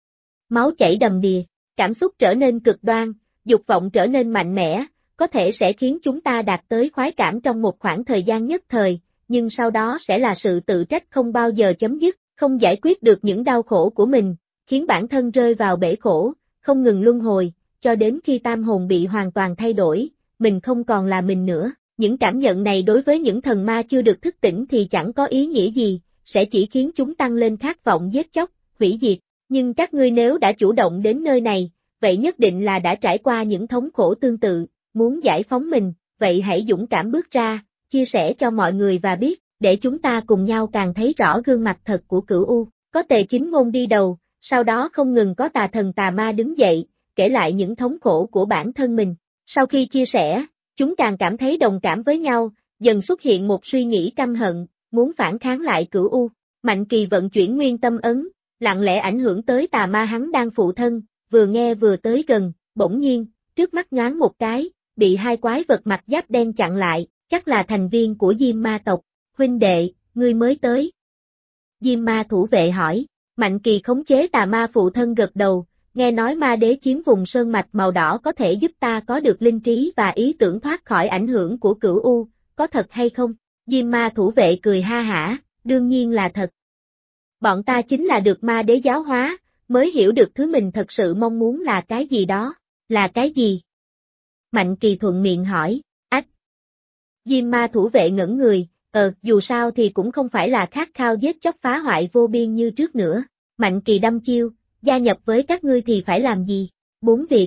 Máu chảy đầm đìa, cảm xúc trở nên cực đoan, dục vọng trở nên mạnh mẽ, có thể sẽ khiến chúng ta đạt tới khoái cảm trong một khoảng thời gian nhất thời, nhưng sau đó sẽ là sự tự trách không bao giờ chấm dứt, không giải quyết được những đau khổ của mình, khiến bản thân rơi vào bể khổ, không ngừng luân hồi, cho đến khi tam hồn bị hoàn toàn thay đổi, mình không còn là mình nữa. Những cảm nhận này đối với những thần ma chưa được thức tỉnh thì chẳng có ý nghĩa gì, sẽ chỉ khiến chúng tăng lên khát vọng giết chóc, hủy diệt. Nhưng các ngươi nếu đã chủ động đến nơi này, vậy nhất định là đã trải qua những thống khổ tương tự, muốn giải phóng mình, vậy hãy dũng cảm bước ra, chia sẻ cho mọi người và biết, để chúng ta cùng nhau càng thấy rõ gương mặt thật của Cửu U. Có Tề Chính Ngôn đi đầu, sau đó không ngừng có tà thần tà ma đứng dậy, kể lại những thống khổ của bản thân mình. Sau khi chia sẻ, chúng càng cảm thấy đồng cảm với nhau, dần xuất hiện một suy nghĩ căm hận, muốn phản kháng lại Cửu U. Mạnh Kỳ vận chuyển nguyên tâm ấn, lặng lẽ ảnh hưởng tới tà ma hắn đang phụ thân, vừa nghe vừa tới gần, bỗng nhiên, trước mắt nhoáng một cái, bị hai quái vật mặt giáp đen chặn lại, chắc là thành viên của Diêm Ma tộc. Huynh đệ, ngươi mới tới. Diêm Ma thủ vệ hỏi, Mạnh Kỳ khống chế tà ma phụ thân gật đầu, nghe nói ma đế chiếm vùng sơn mạch màu đỏ có thể giúp ta có được linh trí và ý tưởng thoát khỏi ảnh hưởng của Cửu U, có thật hay không? Diêm Ma thủ vệ cười ha hả, đương nhiên là thật. Bọn ta chính là được ma đế giáo hóa, mới hiểu được thứ mình thật sự mong muốn là cái gì đó. Là cái gì? Mạnh Kỳ thuận miệng hỏi, ách. Diêm Ma thủ vệ ngẩn người, dù sao thì cũng không phải là khát khao giết chóc phá hoại vô biên như trước nữa. Mạnh Kỳ đâm chiêu, gia nhập với các ngươi thì phải làm gì? 4 việc.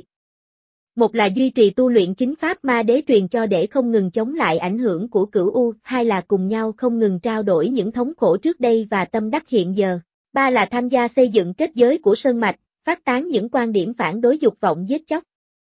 Một là duy trì tu luyện chính pháp ma đế truyền cho để không ngừng chống lại ảnh hưởng của Cửu U, hai là cùng nhau không ngừng trao đổi những thống khổ trước đây và tâm đắc hiện giờ. Ba là tham gia xây dựng kết giới của sơn mạch, phát tán những quan điểm phản đối dục vọng giết chóc.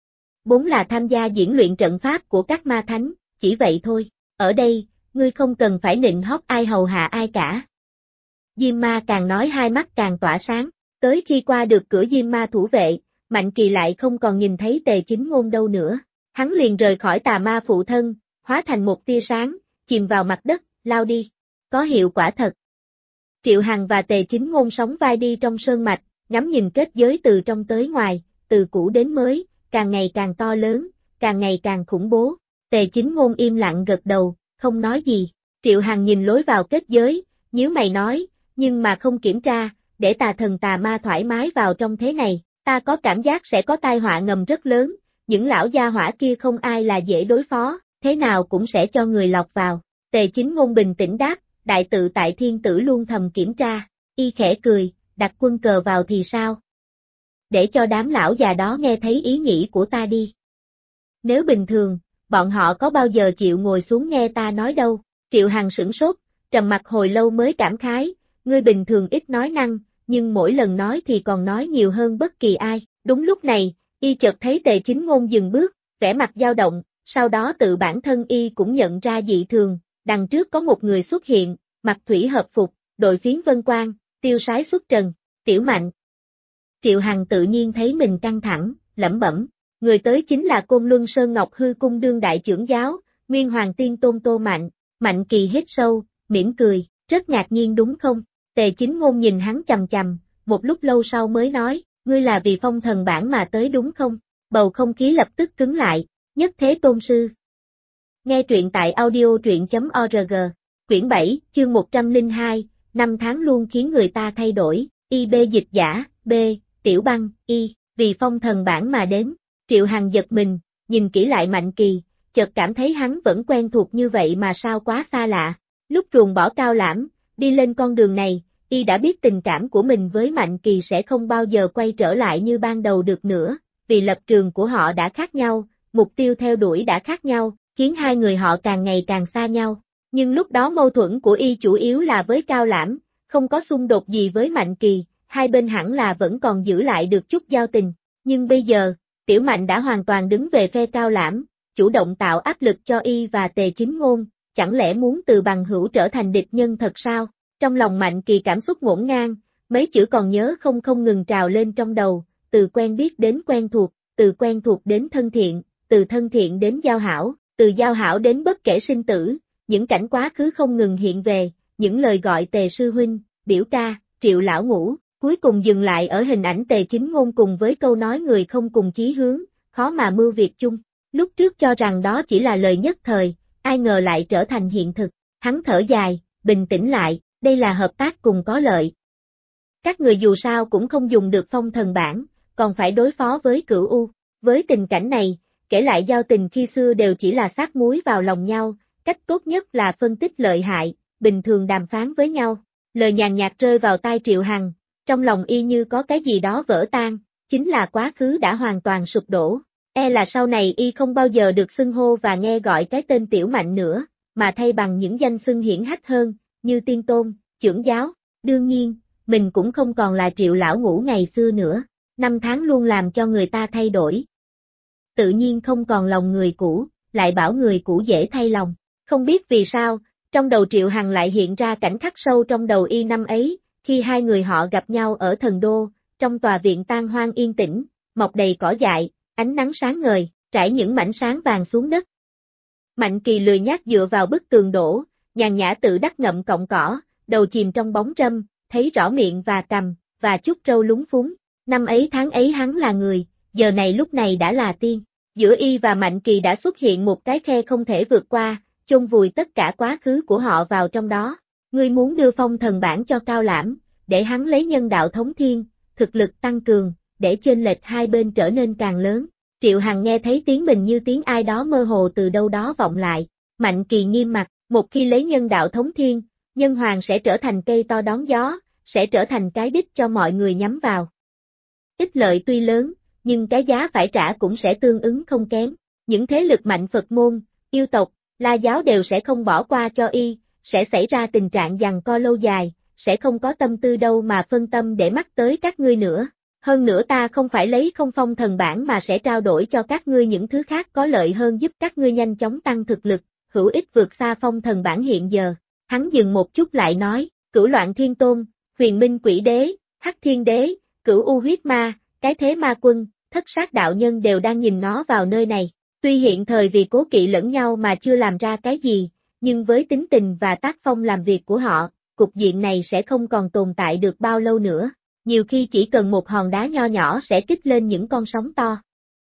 4 là tham gia diễn luyện trận pháp của các ma thánh, chỉ vậy thôi. Ở đây, ngươi không cần phải nịnh hót ai hầu hạ ai cả. Diêm Ma càng nói hai mắt càng tỏa sáng, tới khi qua được cửa Diêm Ma thủ vệ, Mạnh Kỳ lại không còn nhìn thấy Tề Chính Ngôn đâu nữa, hắn liền rời khỏi tà ma phụ thân, hóa thành một tia sáng, chìm vào mặt đất, lao đi, có hiệu quả thật. Triệu Hằng và Tề Chính Ngôn sóng vai đi trong sơn mạch, ngắm nhìn kết giới từ trong tới ngoài, từ cũ đến mới, càng ngày càng to lớn, càng ngày càng khủng bố. Tề Chính Ngôn im lặng gật đầu, không nói gì. Triệu Hằng nhìn lối vào kết giới, nhíu mày nói, nhưng mà không kiểm tra, để tà thần tà ma thoải mái vào trong thế này, ta có cảm giác sẽ có tai họa ngầm rất lớn, những lão gia hỏa kia không ai là dễ đối phó, thế nào cũng sẽ cho người lọt vào. Tề Chính Ngôn bình tĩnh đáp, đại tự tại thiên tử luôn thầm kiểm tra, y khẽ cười, đặt quân cờ vào thì sao? Để cho đám lão già đó nghe thấy ý nghĩ của ta đi. Nếu bình thường, bọn họ có bao giờ chịu ngồi xuống nghe ta nói đâu. Triệu Hằng sửng sốt, trầm mặt hồi lâu mới cảm khái, ngươi bình thường ít nói năng, nhưng mỗi lần nói thì còn nói nhiều hơn bất kỳ ai. Đúng lúc này, y chợt thấy Tề Chính Ngôn dừng bước, vẻ mặt dao động, sau đó tự bản thân y cũng nhận ra dị thường, đằng trước có một người xuất hiện, mặc thủy hợp phục, đội phiến vân quang, tiêu sái xuất trần, Tiểu Mạnh. Triệu Hằng tự nhiên thấy mình căng thẳng, lẩm bẩm, người tới chính là Côn Luân Sơn Ngọc Hư Cung đương đại trưởng giáo, Nguyên Hoàng Tiên Tôn Tô Mạnh. Mạnh Kỳ hít sâu, mỉm cười, rất ngạc nhiên đúng không? Tề Chính Ngôn nhìn hắn chằm chằm, một lúc lâu sau mới nói, ngươi là vì phong thần bảng mà tới đúng không? Bầu không khí lập tức cứng lại, nhất thế tôn sư. Nghe truyện tại audio truyện.org, quyển 7, chương 102, 5 tháng luôn khiến người ta thay đổi, IB dịch giả, B, Tiểu Băng, Y, vì phong thần bảng mà đến. Triệu Hằng giật mình, nhìn kỹ lại Mạnh Kỳ, chợt cảm thấy hắn vẫn quen thuộc như vậy mà sao quá xa lạ. Lúc ruồng bỏ Cao Lãm, đi lên con đường này, y đã biết tình cảm của mình với Mạnh Kỳ sẽ không bao giờ quay trở lại như ban đầu được nữa, vì lập trường của họ đã khác nhau, mục tiêu theo đuổi đã khác nhau, khiến hai người họ càng ngày càng xa nhau. Nhưng lúc đó mâu thuẫn của y chủ yếu là với Cao Lãm, không có xung đột gì với Mạnh Kỳ, hai bên hẳn là vẫn còn giữ lại được chút giao tình. Nhưng bây giờ, Tiểu Mạnh đã hoàn toàn đứng về phe Cao Lãm, chủ động tạo áp lực cho y và Tề Chính Ngôn, chẳng lẽ muốn từ bằng hữu trở thành địch nhân thật sao? Trong lòng Mạnh Kỳ cảm xúc ngổn ngang, mấy chữ còn nhớ không ngừng trào lên trong đầu, từ quen biết đến quen thuộc, từ quen thuộc đến thân thiện, từ thân thiện đến giao hảo, từ giao hảo đến bất kể sinh tử, những cảnh quá khứ không ngừng hiện về, những lời gọi Tề sư huynh, biểu ca, Triệu lão ngũ, cuối cùng dừng lại ở hình ảnh Tề Chính Ngôn cùng với câu nói người không cùng chí hướng, khó mà mưu việc chung. Lúc trước cho rằng đó chỉ là lời nhất thời, ai ngờ lại trở thành hiện thực. Hắn thở dài, bình tĩnh lại, đây là hợp tác cùng có lợi. Các người dù sao cũng không dùng được phong thần bảng, còn phải đối phó với Cửu U. Với tình cảnh này, kể lại giao tình khi xưa đều chỉ là sát muối vào lòng nhau, cách tốt nhất là phân tích lợi hại, bình thường đàm phán với nhau. Lời nhàn nhạt rơi vào tai Triệu Hằng, trong lòng y như có cái gì đó vỡ tan, chính là quá khứ đã hoàn toàn sụp đổ. E là sau này y không bao giờ được xưng hô và nghe gọi cái tên Tiểu Mạnh nữa, mà thay bằng những danh xưng hiển hách hơn, như Tiên Tôn, trưởng giáo. Đương nhiên, mình cũng không còn là Triệu lão ngũ ngày xưa nữa, 5 tháng luôn làm cho người ta thay đổi. Tự nhiên không còn lòng người cũ, lại bảo người cũ dễ thay lòng. Không biết vì sao, trong đầu Triệu Hằng lại hiện ra cảnh khắc sâu trong đầu y năm ấy, khi hai người họ gặp nhau ở Thần Đô, trong tòa viện tan hoang yên tĩnh, mọc đầy cỏ dại, ánh nắng sáng ngời, trải những mảnh sáng vàng xuống đất. Mạnh Kỳ lười nhác dựa vào bức tường đổ, nhàn nhã tự đắc ngậm cọng cỏ, đầu chìm trong bóng râm, thấy rõ miệng và cằm, và chút râu lúng phúng. Năm ấy tháng ấy hắn là người, giờ này lúc này đã là tiên. Giữa y và Mạnh Kỳ đã xuất hiện một cái khe không thể vượt qua, chôn vùi tất cả quá khứ của họ vào trong đó. Ngươi muốn đưa phong thần bảng cho Cao Lãm, để hắn lấy nhân đạo thống thiên, thực lực tăng cường, để chênh lệch hai bên trở nên càng lớn. Triệu Hằng nghe thấy tiếng mình như tiếng ai đó mơ hồ từ đâu đó vọng lại. Mạnh Kỳ nghiêm mặt, một khi lấy nhân đạo thống thiên, nhân hoàng sẽ trở thành cây to đón gió, sẽ trở thành cái đích cho mọi người nhắm vào. Ích lợi tuy lớn, nhưng cái giá phải trả cũng sẽ tương ứng không kém. Những thế lực mạnh Phật môn, yêu tộc, La giáo đều sẽ không bỏ qua cho y, sẽ xảy ra tình trạng giằng co lâu dài, sẽ không có tâm tư đâu mà phân tâm để mắt tới các ngươi nữa. Hơn nữa ta không phải lấy không phong thần bảng mà sẽ trao đổi cho các ngươi những thứ khác có lợi hơn giúp các ngươi nhanh chóng tăng thực lực, hữu ích vượt xa phong thần bảng hiện giờ. Hắn dừng một chút lại nói, Cửu Loạn Thiên Tôn, Huyền Minh Quỷ Đế, Hắc Thiên Đế, Cửu U Huyết Ma, Cái Thế Ma Quân, Thất Sát Đạo Nhân đều đang nhìn nó vào nơi này. Tuy hiện thời vì cố kỵ lẫn nhau mà chưa làm ra cái gì, nhưng với tính tình và tác phong làm việc của họ, cục diện này sẽ không còn tồn tại được bao lâu nữa. Nhiều khi chỉ cần một hòn đá nho nhỏ sẽ kích lên những con sóng to.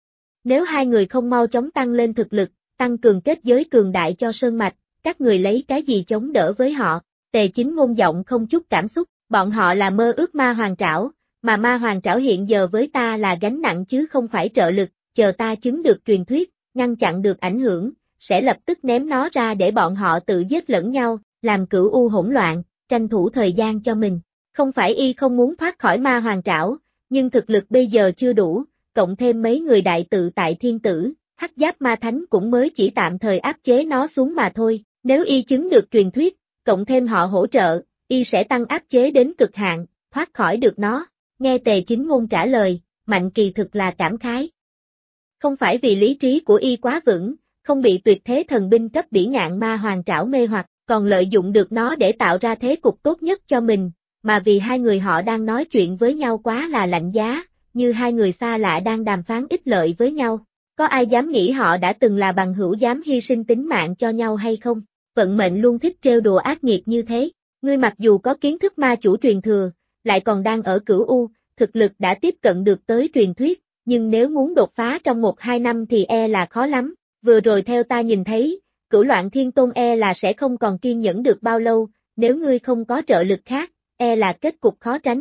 Nếu hai người không mau chóng tăng lên thực lực, tăng cường kết giới cường đại cho Sơn Mạch, các người lấy cái gì chống đỡ với họ? Tề Chính Ngôn giọng không chút cảm xúc, bọn họ là mơ ước ma hoàng trảo, mà ma hoàng trảo hiện giờ với ta là gánh nặng chứ không phải trợ lực, chờ ta chứng được truyền thuyết, ngăn chặn được ảnh hưởng, sẽ lập tức ném nó ra để bọn họ tự giết lẫn nhau, làm Cửu U hỗn loạn, tranh thủ thời gian cho mình. Không phải y không muốn thoát khỏi ma hoàng trảo, nhưng thực lực bây giờ chưa đủ, cộng thêm mấy người đại tự tại thiên tử, Hắc Giáp Ma Thánh cũng mới chỉ tạm thời áp chế nó xuống mà thôi. Nếu y chứng được truyền thuyết, cộng thêm họ hỗ trợ, y sẽ tăng áp chế đến cực hạn, thoát khỏi được nó. Nghe Tề Chính Ngôn trả lời, Mạnh Kỳ thực là cảm khái. Không phải vì lý trí của y quá vững, không bị tuyệt thế thần binh cấp bỉ ngạn ma hoàng trảo mê hoặc, còn lợi dụng được nó để tạo ra thế cục tốt nhất cho mình, mà vì hai người họ đang nói chuyện với nhau quá là lạnh giá, như hai người xa lạ đang đàm phán ích lợi với nhau. Có ai dám nghĩ họ đã từng là bằng hữu dám hy sinh tính mạng cho nhau hay không? Vận mệnh luôn thích trêu đùa ác nghiệt như thế. Ngươi mặc dù có kiến thức ma chủ truyền thừa, lại còn đang ở Cửu U, thực lực đã tiếp cận được tới truyền thuyết, nhưng nếu muốn đột phá trong 1-2 năm thì e là khó lắm. Vừa rồi theo ta nhìn thấy, Cửu Loạn Thiên Tôn e là sẽ không còn kiên nhẫn được bao lâu, nếu ngươi không có trợ lực khác, e là kết cục khó tránh.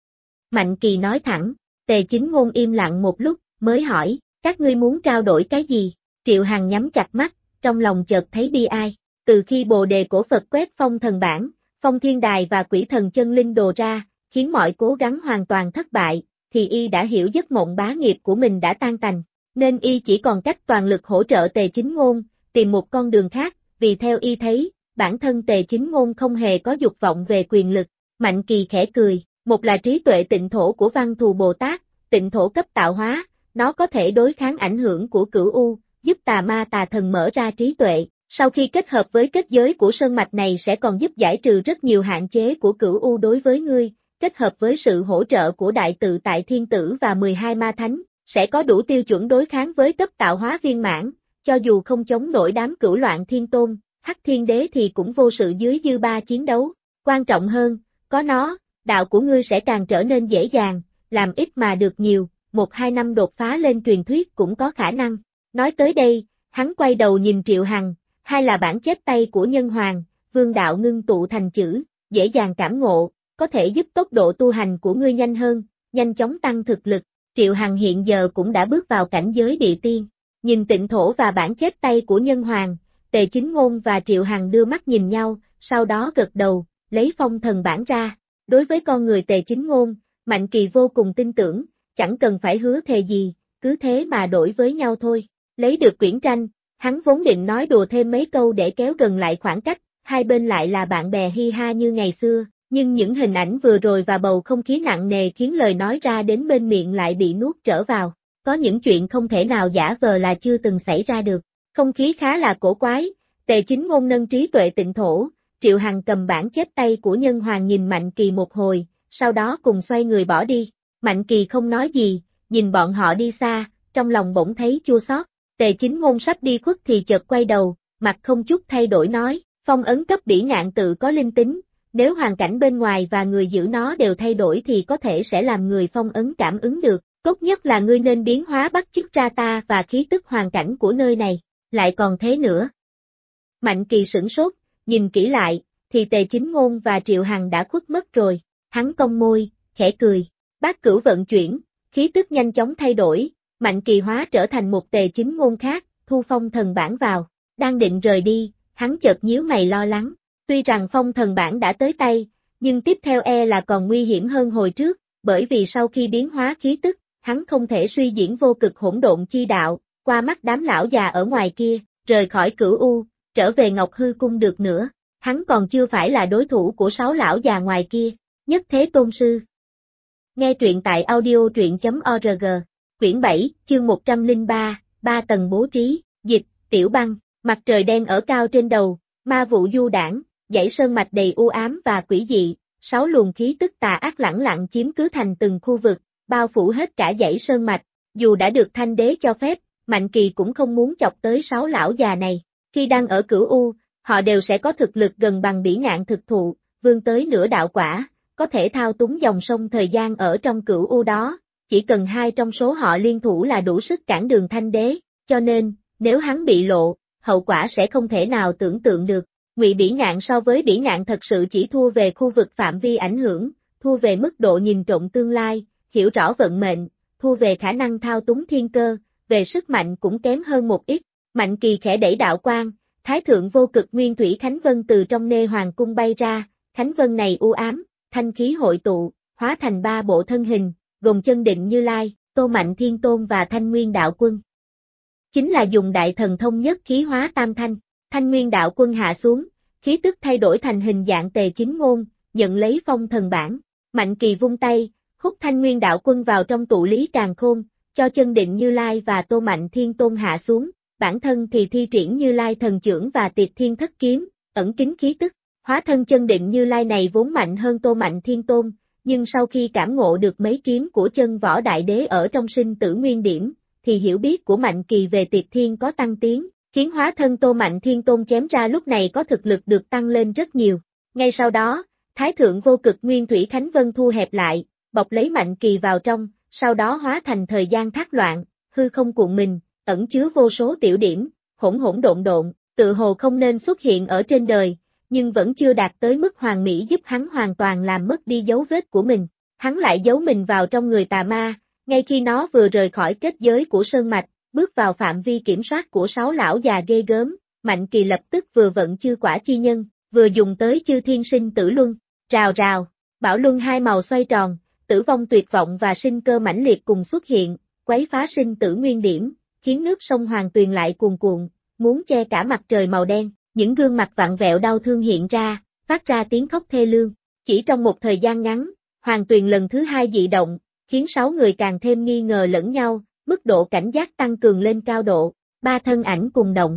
Mạnh Kỳ nói thẳng, Tề Chính Ngôn im lặng một lúc, mới hỏi, các ngươi muốn trao đổi cái gì? Triệu Hằng nhắm chặt mắt, trong lòng chợt thấy bi ai. Từ khi Bồ Đề Cổ Phật quét Phong Thần Bảng, Phong Thiên Đài và Quỷ Thần Chân Linh đồ ra, khiến mọi cố gắng hoàn toàn thất bại, thì y đã hiểu giấc mộng bá nghiệp của mình đã tan tành, nên y chỉ còn cách toàn lực hỗ trợ Tề Chính Ngôn, tìm một con đường khác, vì theo y thấy, bản thân Tề Chính Ngôn không hề có dục vọng về quyền lực. Mạnh Kỳ khẽ cười, một là trí tuệ tịnh thổ của Văn Thù Bồ Tát, tịnh thổ cấp tạo hóa, nó có thể đối kháng ảnh hưởng của Cửu U, giúp tà ma tà thần mở ra trí tuệ. Sau khi kết hợp với kết giới của sơn mạch này sẽ còn giúp giải trừ rất nhiều hạn chế của Cửu U đối với ngươi, kết hợp với sự hỗ trợ của Đại Tự Tại Thiên Tử và 12 ma thánh, sẽ có đủ tiêu chuẩn đối kháng với cấp tạo hóa viên mãn, cho dù không chống nổi đám Cửu Loạn Thiên Tôn, Hắc Thiên Đế thì cũng vô sự dưới dư ba chiến đấu. Quan trọng hơn, có nó, đạo của ngươi sẽ càng trở nên dễ dàng, làm ít mà được nhiều, 1-2 năm đột phá lên truyền thuyết cũng có khả năng. Nói tới đây, hắn quay đầu nhìn Triệu Hằng, hai là bản chép tay của Nhân Hoàng, vương đạo ngưng tụ thành chữ, dễ dàng cảm ngộ, có thể giúp tốc độ tu hành của ngươi nhanh hơn, nhanh chóng tăng thực lực. Triệu Hằng hiện giờ cũng đã bước vào cảnh giới địa tiên. Nhìn tịnh thổ và bản chép tay của Nhân Hoàng, Tề Chính Ngôn và Triệu Hằng đưa mắt nhìn nhau, sau đó gật đầu, lấy phong thần bản ra. Đối với con người Tề Chính Ngôn, Mạnh Kỳ vô cùng tin tưởng, chẳng cần phải hứa thề gì, cứ thế mà đổi với nhau thôi. Lấy được quyển tranh, hắn vốn định nói đùa thêm mấy câu để kéo gần lại khoảng cách, hai bên lại là bạn bè hi ha như ngày xưa, nhưng những hình ảnh vừa rồi và bầu không khí nặng nề khiến lời nói ra đến bên miệng lại bị nuốt trở vào. Có những chuyện không thể nào giả vờ là chưa từng xảy ra được. Không khí khá là cổ quái, Tề Chính Ngôn nâng trí tuệ tịnh thổ, Triệu Hằng cầm bản chép tay của Nhân Hoàng nhìn Mạnh Kỳ một hồi, sau đó cùng xoay người bỏ đi. Mạnh Kỳ không nói gì, nhìn bọn họ đi xa, trong lòng bỗng thấy chua xót. Tề Chính Ngôn sắp đi khuất thì chợt quay đầu, mặt không chút thay đổi nói, phong ấn cấp bỉ ngạn tự có linh tính, nếu hoàn cảnh bên ngoài và người giữ nó đều thay đổi thì có thể sẽ làm người phong ấn cảm ứng được, tốt nhất là ngươi nên biến hóa bắt chước ra ta và khí tức hoàn cảnh của nơi này, lại còn thế nữa. Mạnh Kỳ sửng sốt, nhìn kỹ lại, thì Tề Chính Ngôn và Triệu Hằng đã khuất mất rồi, hắn cong môi, khẽ cười, bát cửu vận chuyển, khí tức nhanh chóng thay đổi. Mạnh Kỳ hóa trở thành một Tề Chính Ngôn khác, thu phong thần bản vào, đang định rời đi, hắn chợt nhíu mày lo lắng, tuy rằng phong thần bản đã tới tay, nhưng tiếp theo e là còn nguy hiểm hơn hồi trước, bởi vì sau khi biến hóa khí tức, hắn không thể suy diễn vô cực hỗn độn chi đạo, qua mắt đám lão già ở ngoài kia, rời khỏi Cửu U, trở về Ngọc Hư Cung được nữa, hắn còn chưa phải là đối thủ của 6 lão già ngoài kia, Nhất Thế Tôn Sư. Nghe truyện tại audio.org. Quyển 7, chương 103, 3 tầng bố trí, dịch, Tiểu Băng, mặt trời đen ở cao trên đầu, ma vụ du đảng, dãy sơn mạch đầy u ám và quỷ dị, 6 luồng khí tức tà ác lẳng lặng chiếm cứ thành từng khu vực, bao phủ hết cả dãy sơn mạch, dù đã được Thanh Đế cho phép, Mạnh Kỳ cũng không muốn chọc tới 6 lão già này, khi đang ở Cửu U, họ đều sẽ có thực lực gần bằng bỉ ngạn thực thụ, vươn tới nửa đạo quả, có thể thao túng dòng sông thời gian ở trong Cửu U đó. Chỉ cần 2 trong số họ liên thủ là đủ sức cản đường Thanh Đế, cho nên, nếu hắn bị lộ, hậu quả sẽ không thể nào tưởng tượng được. Ngụy Bỉ Ngạn so với Bỉ Ngạn thật sự chỉ thua về khu vực phạm vi ảnh hưởng, thua về mức độ nhìn trộm tương lai, hiểu rõ vận mệnh, thua về khả năng thao túng thiên cơ, về sức mạnh cũng kém hơn một ít. Mạnh Kỳ khẽ đẩy đạo quang, Thái thượng vô cực nguyên thủy Khánh Vân từ trong nê hoàng cung bay ra, Khánh Vân này u ám, thanh khí hội tụ, hóa thành 3 bộ thân hình, gồm Chân Định Như Lai, Tô Mạnh Thiên Tôn và Thanh Nguyên Đạo Quân. Chính là dùng đại thần thông nhất khí hóa tam thanh, Thanh Nguyên Đạo Quân hạ xuống, khí tức thay đổi thành hình dạng Tề Chính Ngôn, nhận lấy phong thần bản. Mạnh Kỳ vung tay, hút Thanh Nguyên đạo quân vào trong tụ lý càn khôn, cho chân định Như Lai và Tô Mạnh Thiên Tôn hạ xuống, bản thân thì thi triển Như Lai thần chưởng và Tiệt Thiên Thất kiếm, ẩn kín khí tức. Hóa thân chân định Như Lai này vốn mạnh hơn Tô Mạnh Thiên Tôn, nhưng sau khi cảm ngộ được mấy kiếm của chân võ đại đế ở trong sinh tử nguyên điểm, thì hiểu biết của Mạnh Kỳ về Tiệt Thiên có tăng tiến, khiến hóa thân Tô Mạnh Thiên Tôn chém ra lúc này có thực lực được tăng lên rất nhiều. Ngay sau đó, Thái Thượng Vô Cực Nguyên Thủy Khánh Vân thu hẹp lại, bọc lấy Mạnh Kỳ vào trong, sau đó hóa thành thời gian thác loạn, hư không cuộn mình, ẩn chứa vô số tiểu điểm, hỗn hỗn độn độn, tự hồ không nên xuất hiện ở trên đời, nhưng vẫn chưa đạt tới mức hoàn mỹ giúp hắn hoàn toàn làm mất đi dấu vết của mình. Hắn lại giấu mình vào trong người tà ma, ngay khi nó vừa rời khỏi kết giới của sơn mạch, bước vào phạm vi kiểm soát của 6 lão già ghê gớm, Mạnh Kỳ lập tức vừa vận chư quả chi nhân, vừa dùng tới chư thiên sinh tử luân, rào rào, bảo luân hai màu xoay tròn, tử vong tuyệt vọng và sinh cơ mãnh liệt cùng xuất hiện, quấy phá sinh tử nguyên điểm, khiến nước sông Hoàng Tuyền lại cuồn cuộn, muốn che cả mặt trời màu đen, những gương mặt vặn vẹo đau thương hiện ra, phát ra tiếng khóc thê lương. Chỉ trong một thời gian ngắn, Hoàng Tuyền lần thứ hai dị động, khiến 6 người càng thêm nghi ngờ lẫn nhau, mức độ cảnh giác tăng cường lên cao độ, 3 thân ảnh cùng động.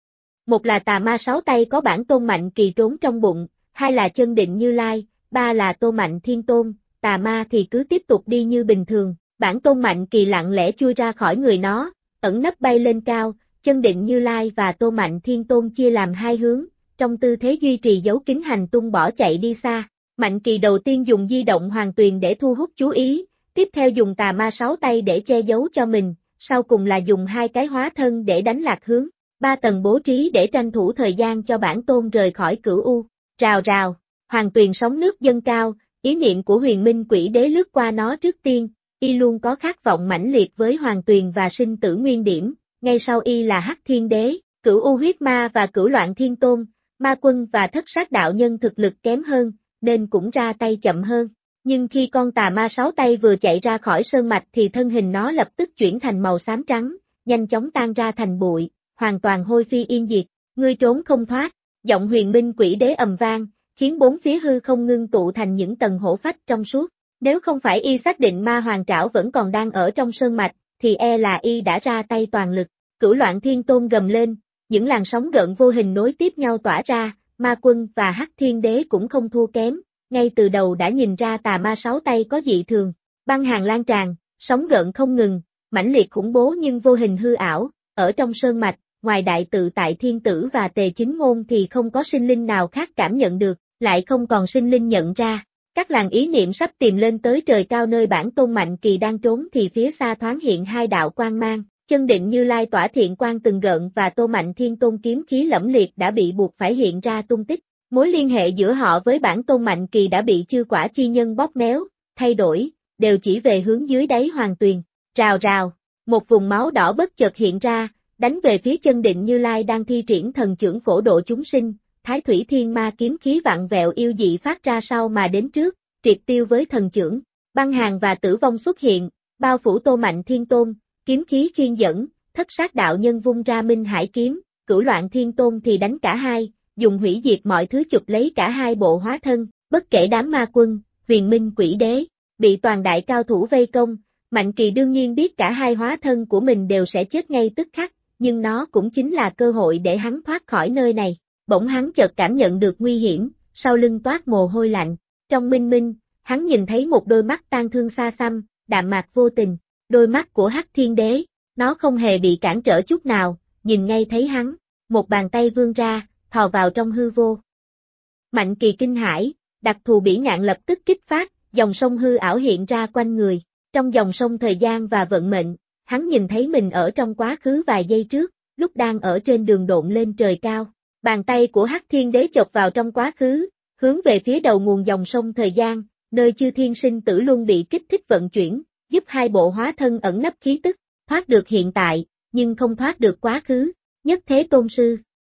Một là tà ma 6 tay có bản tôn Mạnh Kỳ trốn trong bụng, 2 là chân định Như Lai, 3 là Tô Mạnh Thiên Tôn, tà ma thì cứ tiếp tục đi như bình thường, bản tôn Mạnh Kỳ lặng lẽ chui ra khỏi người nó, ẩn nấp bay lên cao, chân định Như Lai và Tô Mạnh Thiên Tôn chia làm hai hướng, trong tư thế duy trì dấu kín hành tung bỏ chạy đi xa. Mạnh Kỳ đầu tiên dùng di động Hoàng Tuyền để thu hút chú ý, tiếp theo dùng tà ma 6 tay để che giấu cho mình, sau cùng là dùng 2 cái hóa thân để đánh lạc hướng, 3 tầng bố trí để tranh thủ thời gian cho bản tôn rời khỏi Cửu U. Rào rào, Hoàng Tuyền sóng nước dâng cao, ý niệm của Huyền Minh Quỷ Đế lướt qua nó trước tiên, y luôn có khát vọng mãnh liệt với Hoàng Tuyền và sinh tử nguyên điểm, ngay sau y là Hắc Thiên Đế, Cửu U huyết ma và Cửu Loạn Thiên Tôn, Ma Quân và Thất Sát đạo nhân thực lực kém hơn, nên cũng ra tay chậm hơn. Nhưng khi con tà ma 6 tay vừa chạy ra khỏi sơn mạch thì thân hình nó lập tức chuyển thành màu xám trắng, nhanh chóng tan ra thành bụi, hoàn toàn hôi phi yên diệt, ngươi trốn không thoát, giọng Huyền Minh Quỷ Đế ầm vang, khiến bốn phía hư không ngưng tụ thành những tầng hổ phách trong suốt. Nếu không phải y xác định ma hoàng trảo vẫn còn đang ở trong sơn mạch, thì e là y đã ra tay toàn lực. Cửu Loạn Thiên Tôn gầm lên, những làn sóng gợn vô hình nối tiếp nhau tỏa ra, Ma Quân và Hắc Thiên Đế cũng không thua kém, ngay từ đầu đã nhìn ra tà ma 6 tay có dị thường. Băng hàng lan tràn, sóng gợn không ngừng, mãnh liệt khủng bố nhưng vô hình hư ảo, ở trong sơn mạch, ngoài đại tự tại thiên tử và Tề Chính Ngôn thì không có sinh linh nào khác cảm nhận được, lại không còn sinh linh nhận ra. Các làn ý niệm sắp tìm lên tới trời cao nơi bản tôn Mạnh Kỳ đang trốn thì phía xa thoáng hiện 2 đạo quang mang, chân định Như Lai tỏa thiện quang từng gợn và Tô Mạnh Thiên Tôn kiếm khí lẫm liệt đã bị buộc phải hiện ra tung tích. Mối liên hệ giữa họ với bản tôn Mạnh Kỳ đã bị chư quả chi nhân bóp méo, thay đổi, đều chỉ về hướng dưới đáy Hoàng Tuyền. Rào rào, một vùng máu đỏ bất chợt hiện ra, đánh về phía chân định Như Lai đang thi triển thần chưởng phổ độ chúng sinh. Thái Thủy Thiên Ma kiếm khí vặn vẹo yêu dị phát ra sau mà đến trước, triệt tiêu với thần chưởng. Băng hàng và tử vong xuất hiện, bao phủ Tô Mạnh Thiên Tôn, kiếm khí khiên dẫn, Thất Sát đạo nhân vung ra Minh Hải kiếm, Cửu Loạn Thiên Tôn thì đánh cả hai, dùng hủy diệt mọi thứ chụp lấy cả hai bộ hóa thân, bất kể đám ma quân, Huyền Minh Quỷ Đế, bị toàn đại cao thủ vây công. Mạnh Kỳ đương nhiên biết cả hai hóa thân của mình đều sẽ chết ngay tức khắc, nhưng nó cũng chính là cơ hội để hắn thoát khỏi nơi này. Bỗng hắn chợt cảm nhận được nguy hiểm, sau lưng toát mồ hôi lạnh. Trong minh minh, hắn nhìn thấy một đôi mắt tang thương xa xăm, đạm mạc vô tình. Đôi mắt của Hắc Thiên Đế, nó không hề bị cản trở chút nào, nhìn ngay thấy hắn. Một bàn tay vươn ra, thò vào trong hư vô. Mạnh Kỳ kinh hãi, đặc thù bỉ ngạn lập tức kích phát, dòng sông hư ảo hiện ra quanh người. Trong dòng sông thời gian và vận mệnh, hắn nhìn thấy mình ở trong quá khứ vài giây trước, lúc đang ở trên đường độn lên trời cao. Bàn tay của Hắc Thiên Đế chộp vào trong quá khứ, hướng về phía đầu nguồn dòng sông thời gian, nơi chư thiên sinh tử luân bị kích thích vận chuyển, giúp hai bộ hóa thân ẩn nấp khí tức, thoát được hiện tại, nhưng không thoát được quá khứ. Nhất Thế Tôn Sư.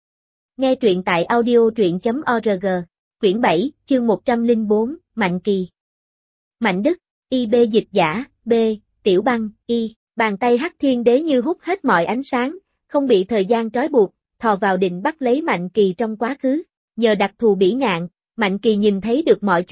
Nghe truyện tại audio.org, quyển 7, chương 104, Mạnh Kỳ. Mạnh Đức, IB dịch giả, B, Tiểu Băng, Y, bàn tay Hắc Thiên Đế như hút hết mọi ánh sáng, không bị thời gian trói buộc, thò vào định bắt lấy Mạnh Kỳ trong quá khứ. Nhờ đặc thù bỉ ngạn, Mạnh Kỳ nhìn thấy được mọi chuyện,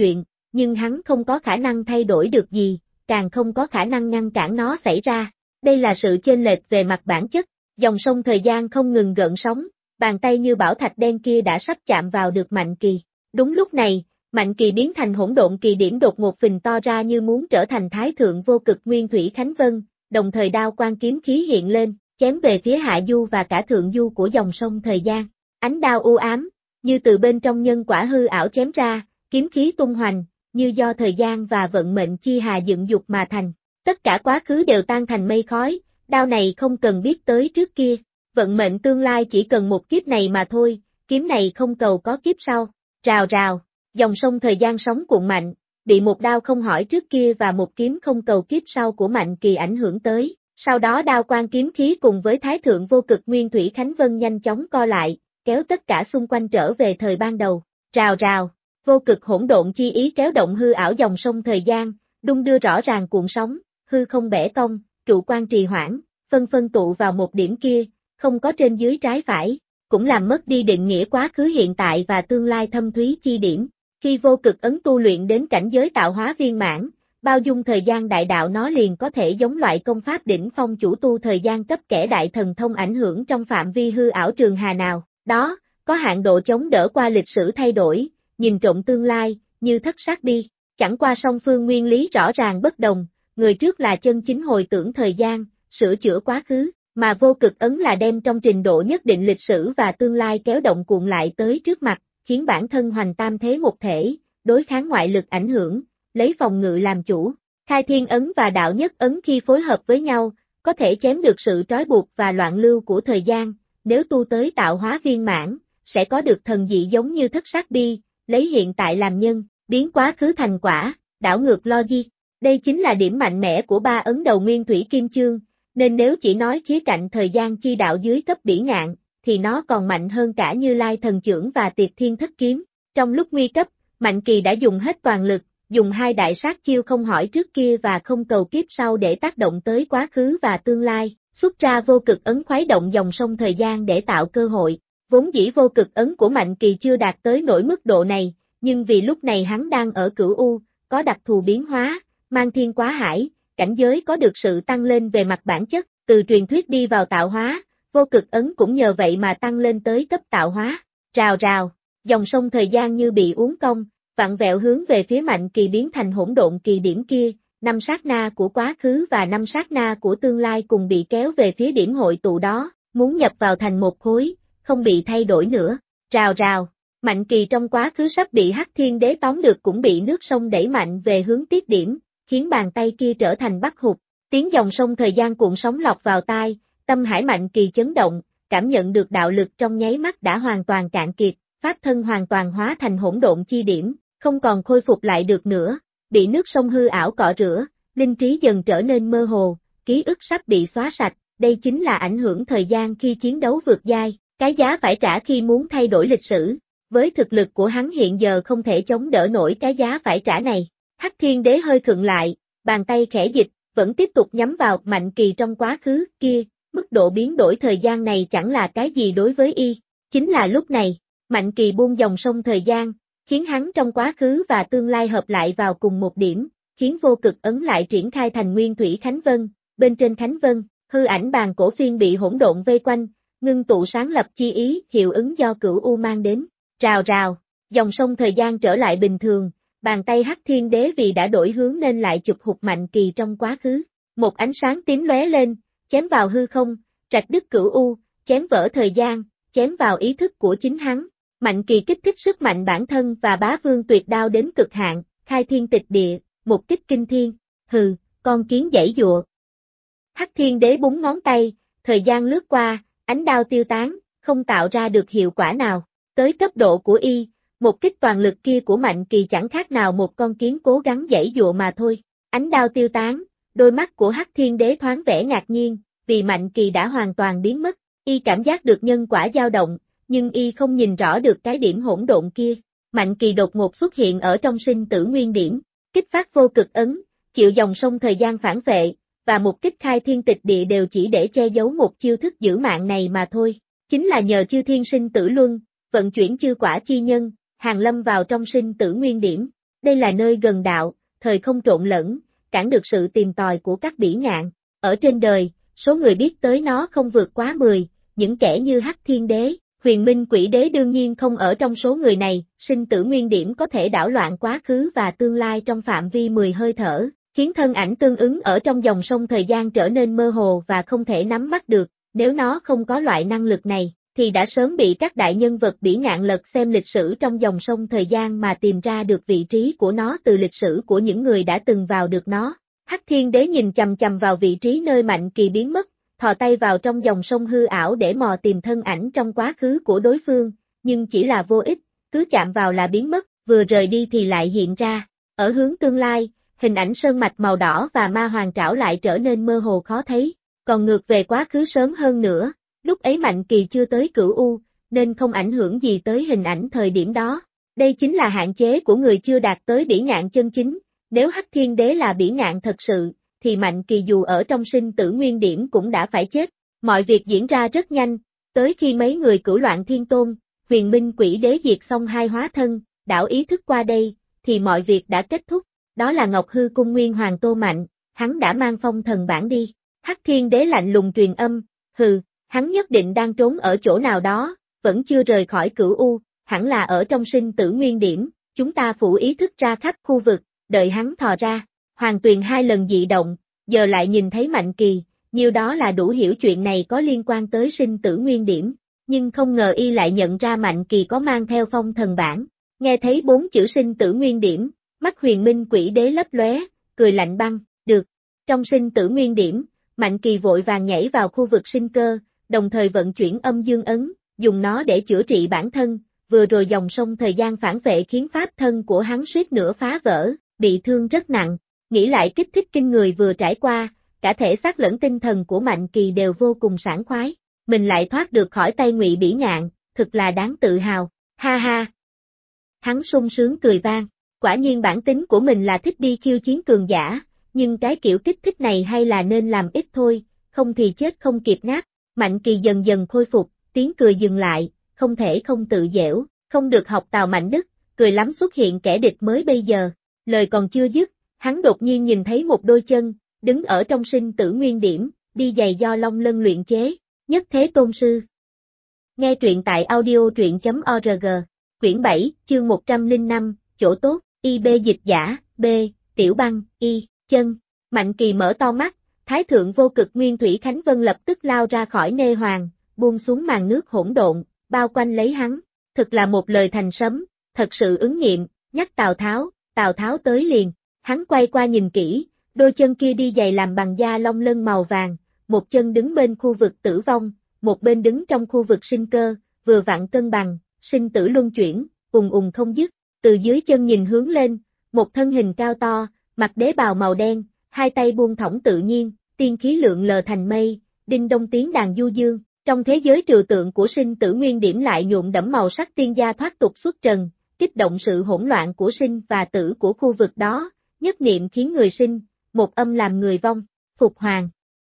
nhưng hắn không có khả năng thay đổi được gì, càng không có khả năng ngăn cản nó xảy ra. Đây là sự chênh lệch về mặt bản chất, dòng sông thời gian không ngừng gợn sóng, bàn tay như bảo thạch đen kia đã sắp chạm vào được Mạnh Kỳ. Đúng lúc này, Mạnh Kỳ biến thành hỗn độn kỳ điểm đột ngột phình to ra như muốn trở thành thái thượng vô cực nguyên thủy Khánh Vân, đồng thời đao quang kiếm khí hiện lên, chém về phía hạ du và cả thượng du của dòng sông thời gian. Ánh đao u ám, như từ bên trong nhân quả hư ảo chém ra, kiếm khí tung hoành, như do thời gian và vận mệnh chi hà dựng dục mà thành. Tất cả quá khứ đều tan thành mây khói, đao này không cần biết tới trước kia, vận mệnh tương lai chỉ cần một kiếp này mà thôi, kiếm này không cầu có kiếp sau. Rào rào, dòng sông thời gian sóng cuộn mạnh, bị một đao không hỏi trước kia và một kiếm không cầu kiếp sau của Mạnh Kỳ ảnh hưởng tới. Sau đó đao quang kiếm khí cùng với thái thượng vô cực nguyên thủy Khánh Vân nhanh chóng co lại, kéo tất cả xung quanh trở về thời ban đầu. Rào rào, vô cực hỗn độn chi ý kéo động hư ảo dòng sông thời gian, đung đưa rõ ràng cuộn sóng, hư không bẻ cong, trụ quan trì hoãn, phân phân tụ vào một điểm kia, không có trên dưới trái phải, cũng làm mất đi định nghĩa quá khứ hiện tại và tương lai thâm thúy chi điểm. Khi vô cực ấn tu luyện đến cảnh giới tạo hóa viên mãn, bao dung thời gian đại đạo nó liền có thể giống loại công pháp đỉnh phong chủ tu thời gian cấp kẻ đại thần thông ảnh hưởng trong phạm vi hư ảo trường hà nào, đó, có hạn độ chống đỡ qua lịch sử thay đổi, nhìn trộm tương lai, như thất sát bi, chẳng qua song phương nguyên lý rõ ràng bất đồng, người trước là chân chính hồi tưởng thời gian, sửa chữa quá khứ, mà vô cực ấn là đem trong trình độ nhất định lịch sử và tương lai kéo động cuộn lại tới trước mặt, khiến bản thân hoành tam thế một thể, đối kháng ngoại lực ảnh hưởng, lấy phòng ngự làm chủ. Khai thiên ấn và đạo nhất ấn khi phối hợp với nhau, có thể chém được sự trói buộc và loạn lưu của thời gian, nếu tu tới tạo hóa viên mãn, sẽ có được thần dị giống như thất sát bi, lấy hiện tại làm nhân, biến quá khứ thành quả, đảo ngược logic. Đây chính là điểm mạnh mẽ của ba ấn đầu nguyên thủy kim chương, nên nếu chỉ nói khía cạnh thời gian chi đạo dưới cấp bỉ ngạn, thì nó còn mạnh hơn cả Như Lai thần chưởng và Tiệt Thiên thất kiếm. Trong lúc nguy cấp, Mạnh Kỳ đã dùng hết toàn lực, dùng hai đại sát chiêu không hỏi trước kia và không cầu kiếp sau để tác động tới quá khứ và tương lai, xuất ra vô cực ấn khuấy động dòng sông thời gian để tạo cơ hội. Vốn dĩ vô cực ấn của Mạnh Kỳ chưa đạt tới nổi mức độ này, nhưng vì lúc này hắn đang ở cửu U, có đặc thù biến hóa, mang thiên quá hải, cảnh giới có được sự tăng lên về mặt bản chất, từ truyền thuyết đi vào tạo hóa, vô cực ấn cũng nhờ vậy mà tăng lên tới cấp tạo hóa. Rào rào, dòng sông thời gian như bị uốn cong, vặn vẹo hướng về phía Mạnh Kỳ biến thành hỗn độn kỳ điểm kia, 5 sát na của quá khứ và 5 sát na của tương lai cùng bị kéo về phía điểm hội tụ đó, muốn nhập vào thành một khối, không bị thay đổi nữa. Rào rào, Mạnh Kỳ trong quá khứ sắp bị Hắc Thiên Đế tóm được cũng bị nước sông đẩy mạnh về hướng tiết điểm, khiến bàn tay kia trở thành bắt hụt. Tiếng dòng sông thời gian cuộn sóng lọt vào tai, tâm hải Mạnh Kỳ chấn động, cảm nhận được đạo lực trong nháy mắt đã hoàn toàn cạn kiệt, pháp thân hoàn toàn hóa thành hỗn độn chi điểm, không còn khôi phục lại được nữa, bị nước sông hư ảo cọ rửa, linh trí dần trở nên mơ hồ, ký ức sắp bị xóa sạch, đây chính là ảnh hưởng thời gian khi chiến đấu vượt giai, cái giá phải trả khi muốn thay đổi lịch sử. Với thực lực của hắn hiện giờ không thể chống đỡ nổi cái giá phải trả này. Hắc Thiên Đế hơi khựng lại, bàn tay khẽ dịch, vẫn tiếp tục nhắm vào Mạnh Kỳ trong quá khứ kia, mức độ biến đổi thời gian này chẳng là cái gì đối với y. Chính là lúc này, Mạnh Kỳ buông dòng sông thời gian, khiến hắn trong quá khứ và tương lai hợp lại vào cùng một điểm, khiến vô cực ấn lại triển khai thành nguyên thủy Khánh Vân, bên trên Khánh Vân, hư ảnh bàn cổ phiên bị hỗn độn vây quanh, ngưng tụ sáng lập chi ý, hiệu ứng do cửu U mang đến. Rào rào, dòng sông thời gian trở lại bình thường, bàn tay Hắc Thiên Đế vì đã đổi hướng nên lại chụp hụt Mạnh Kỳ trong quá khứ. Một ánh sáng tím lóe lên, chém vào hư không, rạch đứt cửu U, chém vỡ thời gian, chém vào ý thức của chính hắn. Mạnh Kỳ kích thích sức mạnh bản thân và bá vương tuyệt đao đến cực hạn, khai thiên tịch địa, một kích kinh thiên. Hừ, con kiến giãy giụa. Hắc Thiên Đế búng ngón tay, thời gian lướt qua, ánh đao tiêu tán, không tạo ra được hiệu quả nào. Tới cấp độ của y, một kích toàn lực kia của Mạnh Kỳ chẳng khác nào một con kiến cố gắng giãy giụa mà thôi. Ánh đao tiêu tán, đôi mắt của Hắc Thiên Đế thoáng vẻ ngạc nhiên, vì Mạnh Kỳ đã hoàn toàn biến mất. Y cảm giác được nhân quả dao động, nhưng y không nhìn rõ được cái điểm hỗn độn kia. Mạnh Kỳ đột ngột xuất hiện ở trong sinh tử nguyên điểm, kích phát vô cực ấn, chịu dòng sông thời gian phản vệ, và một kích khai thiên tịch địa đều chỉ để che giấu một chiêu thức giữ mạng này mà thôi. Chính là nhờ chư thiên sinh tử luân, vận chuyển chư quả chi nhân, hàng lâm vào trong sinh tử nguyên điểm. Đây là nơi gần đạo, thời không trộn lẫn, cản được sự tìm tòi của các bỉ ngạn. Ở trên đời, số người biết tới nó không vượt quá 10, những kẻ như Hắc Thiên Đế, Huyền Minh Quỷ Đế đương nhiên không ở trong số người này, sinh tử nguyên điểm có thể đảo loạn quá khứ và tương lai trong phạm vi 10 hơi thở, khiến thân ảnh tương ứng ở trong dòng sông thời gian trở nên mơ hồ và không thể nắm bắt được, nếu nó không có loại năng lực này, thì đã sớm bị các đại nhân vật bỉ ngạn lật xem lịch sử trong dòng sông thời gian mà tìm ra được vị trí của nó từ lịch sử của những người đã từng vào được nó. Hắc Thiên Đế nhìn chằm chằm vào vị trí nơi Mạnh Kỳ biến mất, thò tay vào trong dòng sông hư ảo để mò tìm thân ảnh trong quá khứ của đối phương, nhưng chỉ là vô ích, cứ chạm vào là biến mất, vừa rời đi thì lại hiện ra. Ở hướng tương lai, hình ảnh sơn mạch màu đỏ và ma hoàng trảo lại trở nên mơ hồ khó thấy, còn ngược về quá khứ sớm hơn nữa, lúc ấy Mạnh Kỳ chưa tới Cửu U, nên không ảnh hưởng gì tới hình ảnh thời điểm đó. Đây chính là hạn chế của người chưa đạt tới bỉ ngạn chân chính, nếu Hắc Thiên Đế là bỉ ngạn thật sự, thì Mạnh Kỳ dù ở trong sinh tử nguyên điểm cũng đã phải chết. Mọi việc diễn ra rất nhanh, tới khi mấy người Cửu Loạn Thiên Tôn, Huyền Minh Quỷ Đế diệt xong hai hóa thân, đảo ý thức qua đây, thì mọi việc đã kết thúc. Đó là Ngọc Hư Cung Nguyên Hoàng Tô Mạnh, hắn đã mang phong thần bản đi. Hắc Thiên Đế lạnh lùng truyền âm, hừ, hắn nhất định đang trốn ở chỗ nào đó, vẫn chưa rời khỏi Cửu U, hẳn là ở trong sinh tử nguyên điểm, chúng ta phủ ý thức ra khắp khu vực, đợi hắn thò ra. Hoàng Tuyền hai lần dị động, giờ lại nhìn thấy Mạnh Kỳ, nhiều đó là đủ hiểu chuyện này có liên quan tới sinh tử nguyên điểm, nhưng không ngờ y lại nhận ra Mạnh Kỳ có mang theo phong thần bản. Nghe thấy 4 chữ sinh tử nguyên điểm, mắt Huyền Minh Quỷ Đế lấp lóe, cười lạnh băng, được. Trong sinh tử nguyên điểm, Mạnh Kỳ vội vàng nhảy vào khu vực sinh cơ, đồng thời vận chuyển âm dương ấn, dùng nó để chữa trị bản thân, vừa rồi dòng sông thời gian phản vệ khiến pháp thân của hắn suýt nữa phá vỡ, bị thương rất nặng. Nghĩ lại kích thích kinh người vừa trải qua, cả thể xác lẫn tinh thần của Mạnh Kỳ đều vô cùng sảng khoái, mình lại thoát được khỏi tay Ngụy Bỉ Ngạn, thực là đáng tự hào, ha ha. Hắn sung sướng cười vang, quả nhiên bản tính của mình là thích đi khiêu chiến cường giả, nhưng cái kiểu kích thích này hay là nên làm ít thôi, không thì chết không kịp ngáp. Mạnh Kỳ dần dần khôi phục, tiếng cười dừng lại, không thể không tự giễu, không được học Tào Mạnh Đức, cười lắm xuất hiện kẻ địch mới bây giờ, lời còn chưa dứt. Hắn đột nhiên nhìn thấy một đôi chân, đứng ở trong sinh tử nguyên điểm, đi giày do Long Lân luyện chế, Nhất Thế Tôn Sư. Nghe truyện tại audio.org, quyển 7, chương 105, chỗ tốt, IB dịch giả, B, Tiểu Băng, Y, chân. Mạnh Kỳ mở to mắt, Thái Thượng Vô Cực Nguyên Thủy Khánh Vân lập tức lao ra khỏi nê hoàng, buông xuống màn nước hỗn độn, bao quanh lấy hắn, thực là một lời thành sấm, thật sự ứng nghiệm, nhắc Tào Tháo tới liền. Hắn quay qua nhìn kỹ, đôi chân kia đi giày làm bằng da long lân màu vàng, một chân đứng bên khu vực tử vong, một bên đứng trong khu vực sinh cơ, vừa vặn cân bằng, sinh tử luân chuyển, ùng không dứt, từ dưới chân nhìn hướng lên, một thân hình cao to, mặc đế bào màu đen, hai tay buông thõng tự nhiên, tiên khí lượng lờ thành mây, đinh đông tiếng đàn du dương, trong thế giới trừu tượng của sinh tử nguyên điểm lại nhuộm đẫm màu sắc tiên gia thoát tục xuất trần, kích động sự hỗn loạn của sinh và tử của khu vực đó. Nhất niệm khiến người sinh, một âm làm người vong, phục hoàng.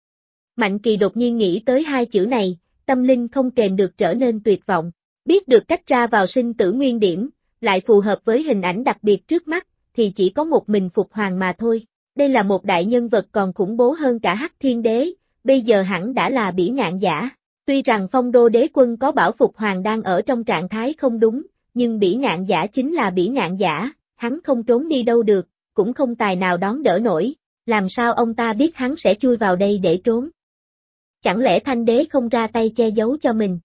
Mạnh Kỳ đột nhiên nghĩ tới hai chữ này, tâm linh không kềm được trở nên tuyệt vọng, biết được cách ra vào sinh tử nguyên điểm, lại phù hợp với hình ảnh đặc biệt trước mắt, thì chỉ có một mình phục hoàng mà thôi. Đây là một đại nhân vật còn khủng bố hơn cả Hắc Thiên Đế, bây giờ hẳn đã là bỉ ngạn giả. Tuy rằng Phong Đô Đế Quân có bảo phục hoàng đang ở trong trạng thái không đúng, nhưng bỉ ngạn giả chính là bỉ ngạn giả, hắn không trốn đi đâu được. Cũng không tài nào đón đỡ nổi, làm sao ông ta biết hắn sẽ chui vào đây để trốn? Chẳng lẽ Thanh Đế không ra tay che giấu cho mình?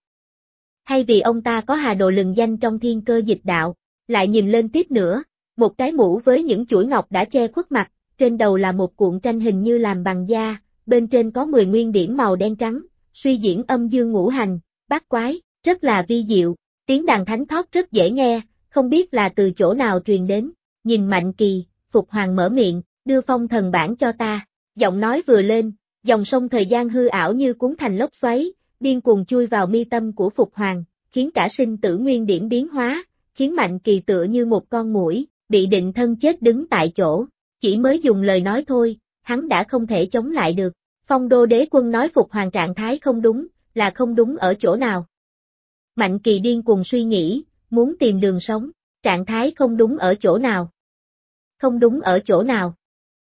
Hay vì ông ta có hà đồ lừng danh trong thiên cơ dịch đạo, lại nhìn lên tiếp nữa, một cái mũ với những chuỗi ngọc đã che khuất mặt, trên đầu là một cuộn tranh hình như làm bằng da, bên trên có 10 nguyên điểm màu đen trắng, suy diễn âm dương ngũ hành, bát quái, rất là vi diệu, tiếng đàn thánh thót rất dễ nghe, không biết là từ chỗ nào truyền đến, nhìn Mạnh Kỳ. Phục Hoàng mở miệng, đưa phong thần bản cho ta, giọng nói vừa lên, dòng sông thời gian hư ảo như cuốn thành lốc xoáy, điên cuồng chui vào mi tâm của Phục Hoàng, khiến cả sinh tử nguyên điểm biến hóa, khiến Mạnh Kỳ tựa như một con muỗi, bị định thân chết đứng tại chỗ, chỉ mới dùng lời nói thôi, hắn đã không thể chống lại được. Phong Đô Đế Quân nói Phục Hoàng trạng thái không đúng, là không đúng ở chỗ nào? Mạnh Kỳ điên cuồng suy nghĩ, muốn tìm đường sống, trạng thái không đúng ở chỗ nào? không đúng ở chỗ nào.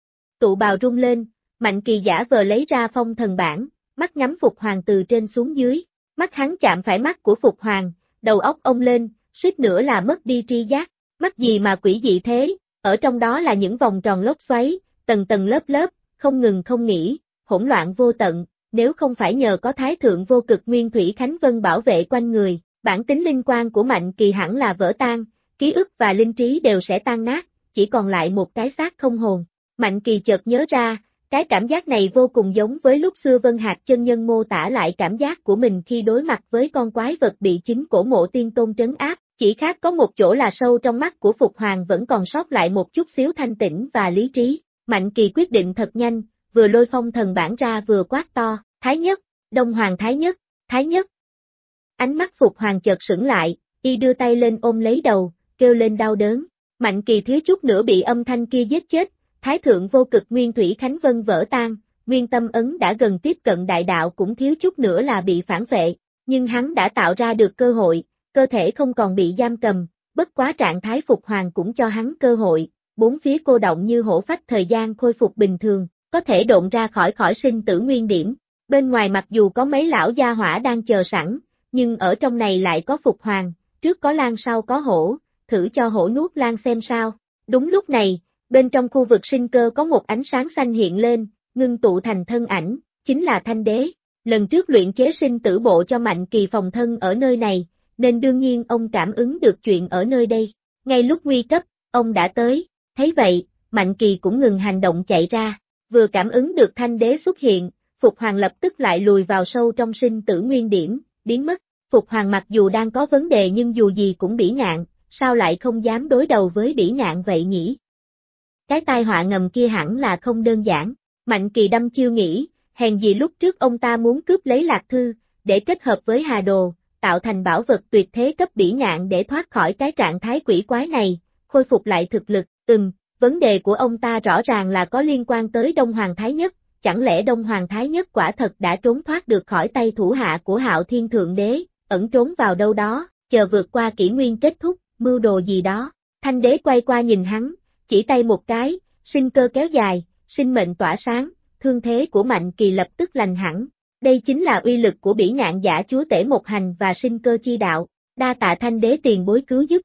Tụ bào rung lên, Mạnh Kỳ giả vờ lấy ra phong thần bảng, mắt ngắm Phục Hoàng từ trên xuống dưới, mắt hắn chạm phải mắt của Phục Hoàng, đầu óc ông lên, suýt nữa là mất đi tri giác, mắt gì mà quỷ dị thế, ở trong đó là những vòng tròn lốc xoáy, tầng tầng lớp lớp, không ngừng không nghỉ, hỗn loạn vô tận, nếu không phải nhờ có Thái Thượng Vô Cực Nguyên Thủy Khánh Vân bảo vệ quanh người, bản tính linh quan của Mạnh Kỳ hẳn là vỡ tan, ký ức và linh trí đều sẽ tan nát, chỉ còn lại một cái xác không hồn. Mạnh Kỳ chợt nhớ ra, cái cảm giác này vô cùng giống với lúc xưa Vân Hạc chân nhân mô tả lại cảm giác của mình khi đối mặt với con quái vật bị chính cổ Mộ Tiên Tôn trấn áp, chỉ khác có một chỗ là sâu trong mắt của Phục Hoàng vẫn còn sót lại một chút xíu thanh tĩnh và lý trí. Mạnh Kỳ quyết định thật nhanh, vừa lôi phong thần bảng ra vừa quát to, Thái Nhất, Đông Hoàng Thái Nhất, Thái Nhất. Ánh mắt Phục Hoàng chợt sững lại, y đưa tay lên ôm lấy đầu, kêu lên đau đớn. Mạnh Kỳ thiếu chút nữa bị âm thanh kia giết chết, Thái Thượng Vô Cực Nguyên Thủy Khánh Vân vỡ tan, Nguyên Tâm Ấn đã gần tiếp cận đại đạo cũng thiếu chút nữa là bị phản phệ, nhưng hắn đã tạo ra được cơ hội, cơ thể không còn bị giam cầm, bất quá trạng thái Phục Hoàng cũng cho hắn cơ hội, bốn phía cô động như hổ phách thời gian khôi phục bình thường, có thể độn ra khỏi sinh tử nguyên điểm. Bên ngoài mặc dù có mấy lão gia hỏa đang chờ sẵn, nhưng ở trong này lại có Phục Hoàng, trước có Lan sau có hổ, thử cho hổ nuốt Lan xem sao. Đúng lúc này, bên trong khu vực sinh cơ có một ánh sáng xanh hiện lên, ngưng tụ thành thân ảnh, chính là Thanh Đế. Lần trước luyện chế sinh tử bộ cho Mạnh Kỳ phòng thân ở nơi này, nên đương nhiên ông cảm ứng được chuyện ở nơi đây. Ngay lúc nguy cấp, ông đã tới, thấy vậy, Mạnh Kỳ cũng ngừng hành động chạy ra, vừa cảm ứng được Thanh Đế xuất hiện, Phục Hoàng lập tức lại lùi vào sâu trong sinh tử nguyên điểm, biến mất. Phục Hoàng mặc dù đang có vấn đề nhưng dù gì cũng bỉ ngạn, sao lại không dám đối đầu với bỉ ngạn vậy nhỉ? Cái tai họa ngầm kia hẳn là không đơn giản. Mạnh Kỳ đâm chiêu nghĩ, hèn gì lúc trước ông ta muốn cướp lấy Lạc Thư, để kết hợp với Hà Đồ, tạo thành bảo vật tuyệt thế cấp bỉ ngạn để thoát khỏi cái trạng thái quỷ quái này, khôi phục lại thực lực. Vấn đề của ông ta rõ ràng là có liên quan tới Đông Hoàng Thái Nhất, chẳng lẽ Đông Hoàng Thái Nhất quả thật đã trốn thoát được khỏi tay thủ hạ của Hạo Thiên Thượng Đế, ẩn trốn vào đâu đó, chờ vượt qua kỷ nguyên kết thúc, mưu đồ gì đó. Thanh Đế quay qua nhìn hắn, chỉ tay một cái, sinh cơ kéo dài, sinh mệnh tỏa sáng, thương thế của Mạnh Kỳ lập tức lành hẳn. Đây chính là uy lực của bỉ ngạn giả chúa tể một hành và sinh cơ chi đạo, đa tạ Thanh Đế tiền bối cứu giúp.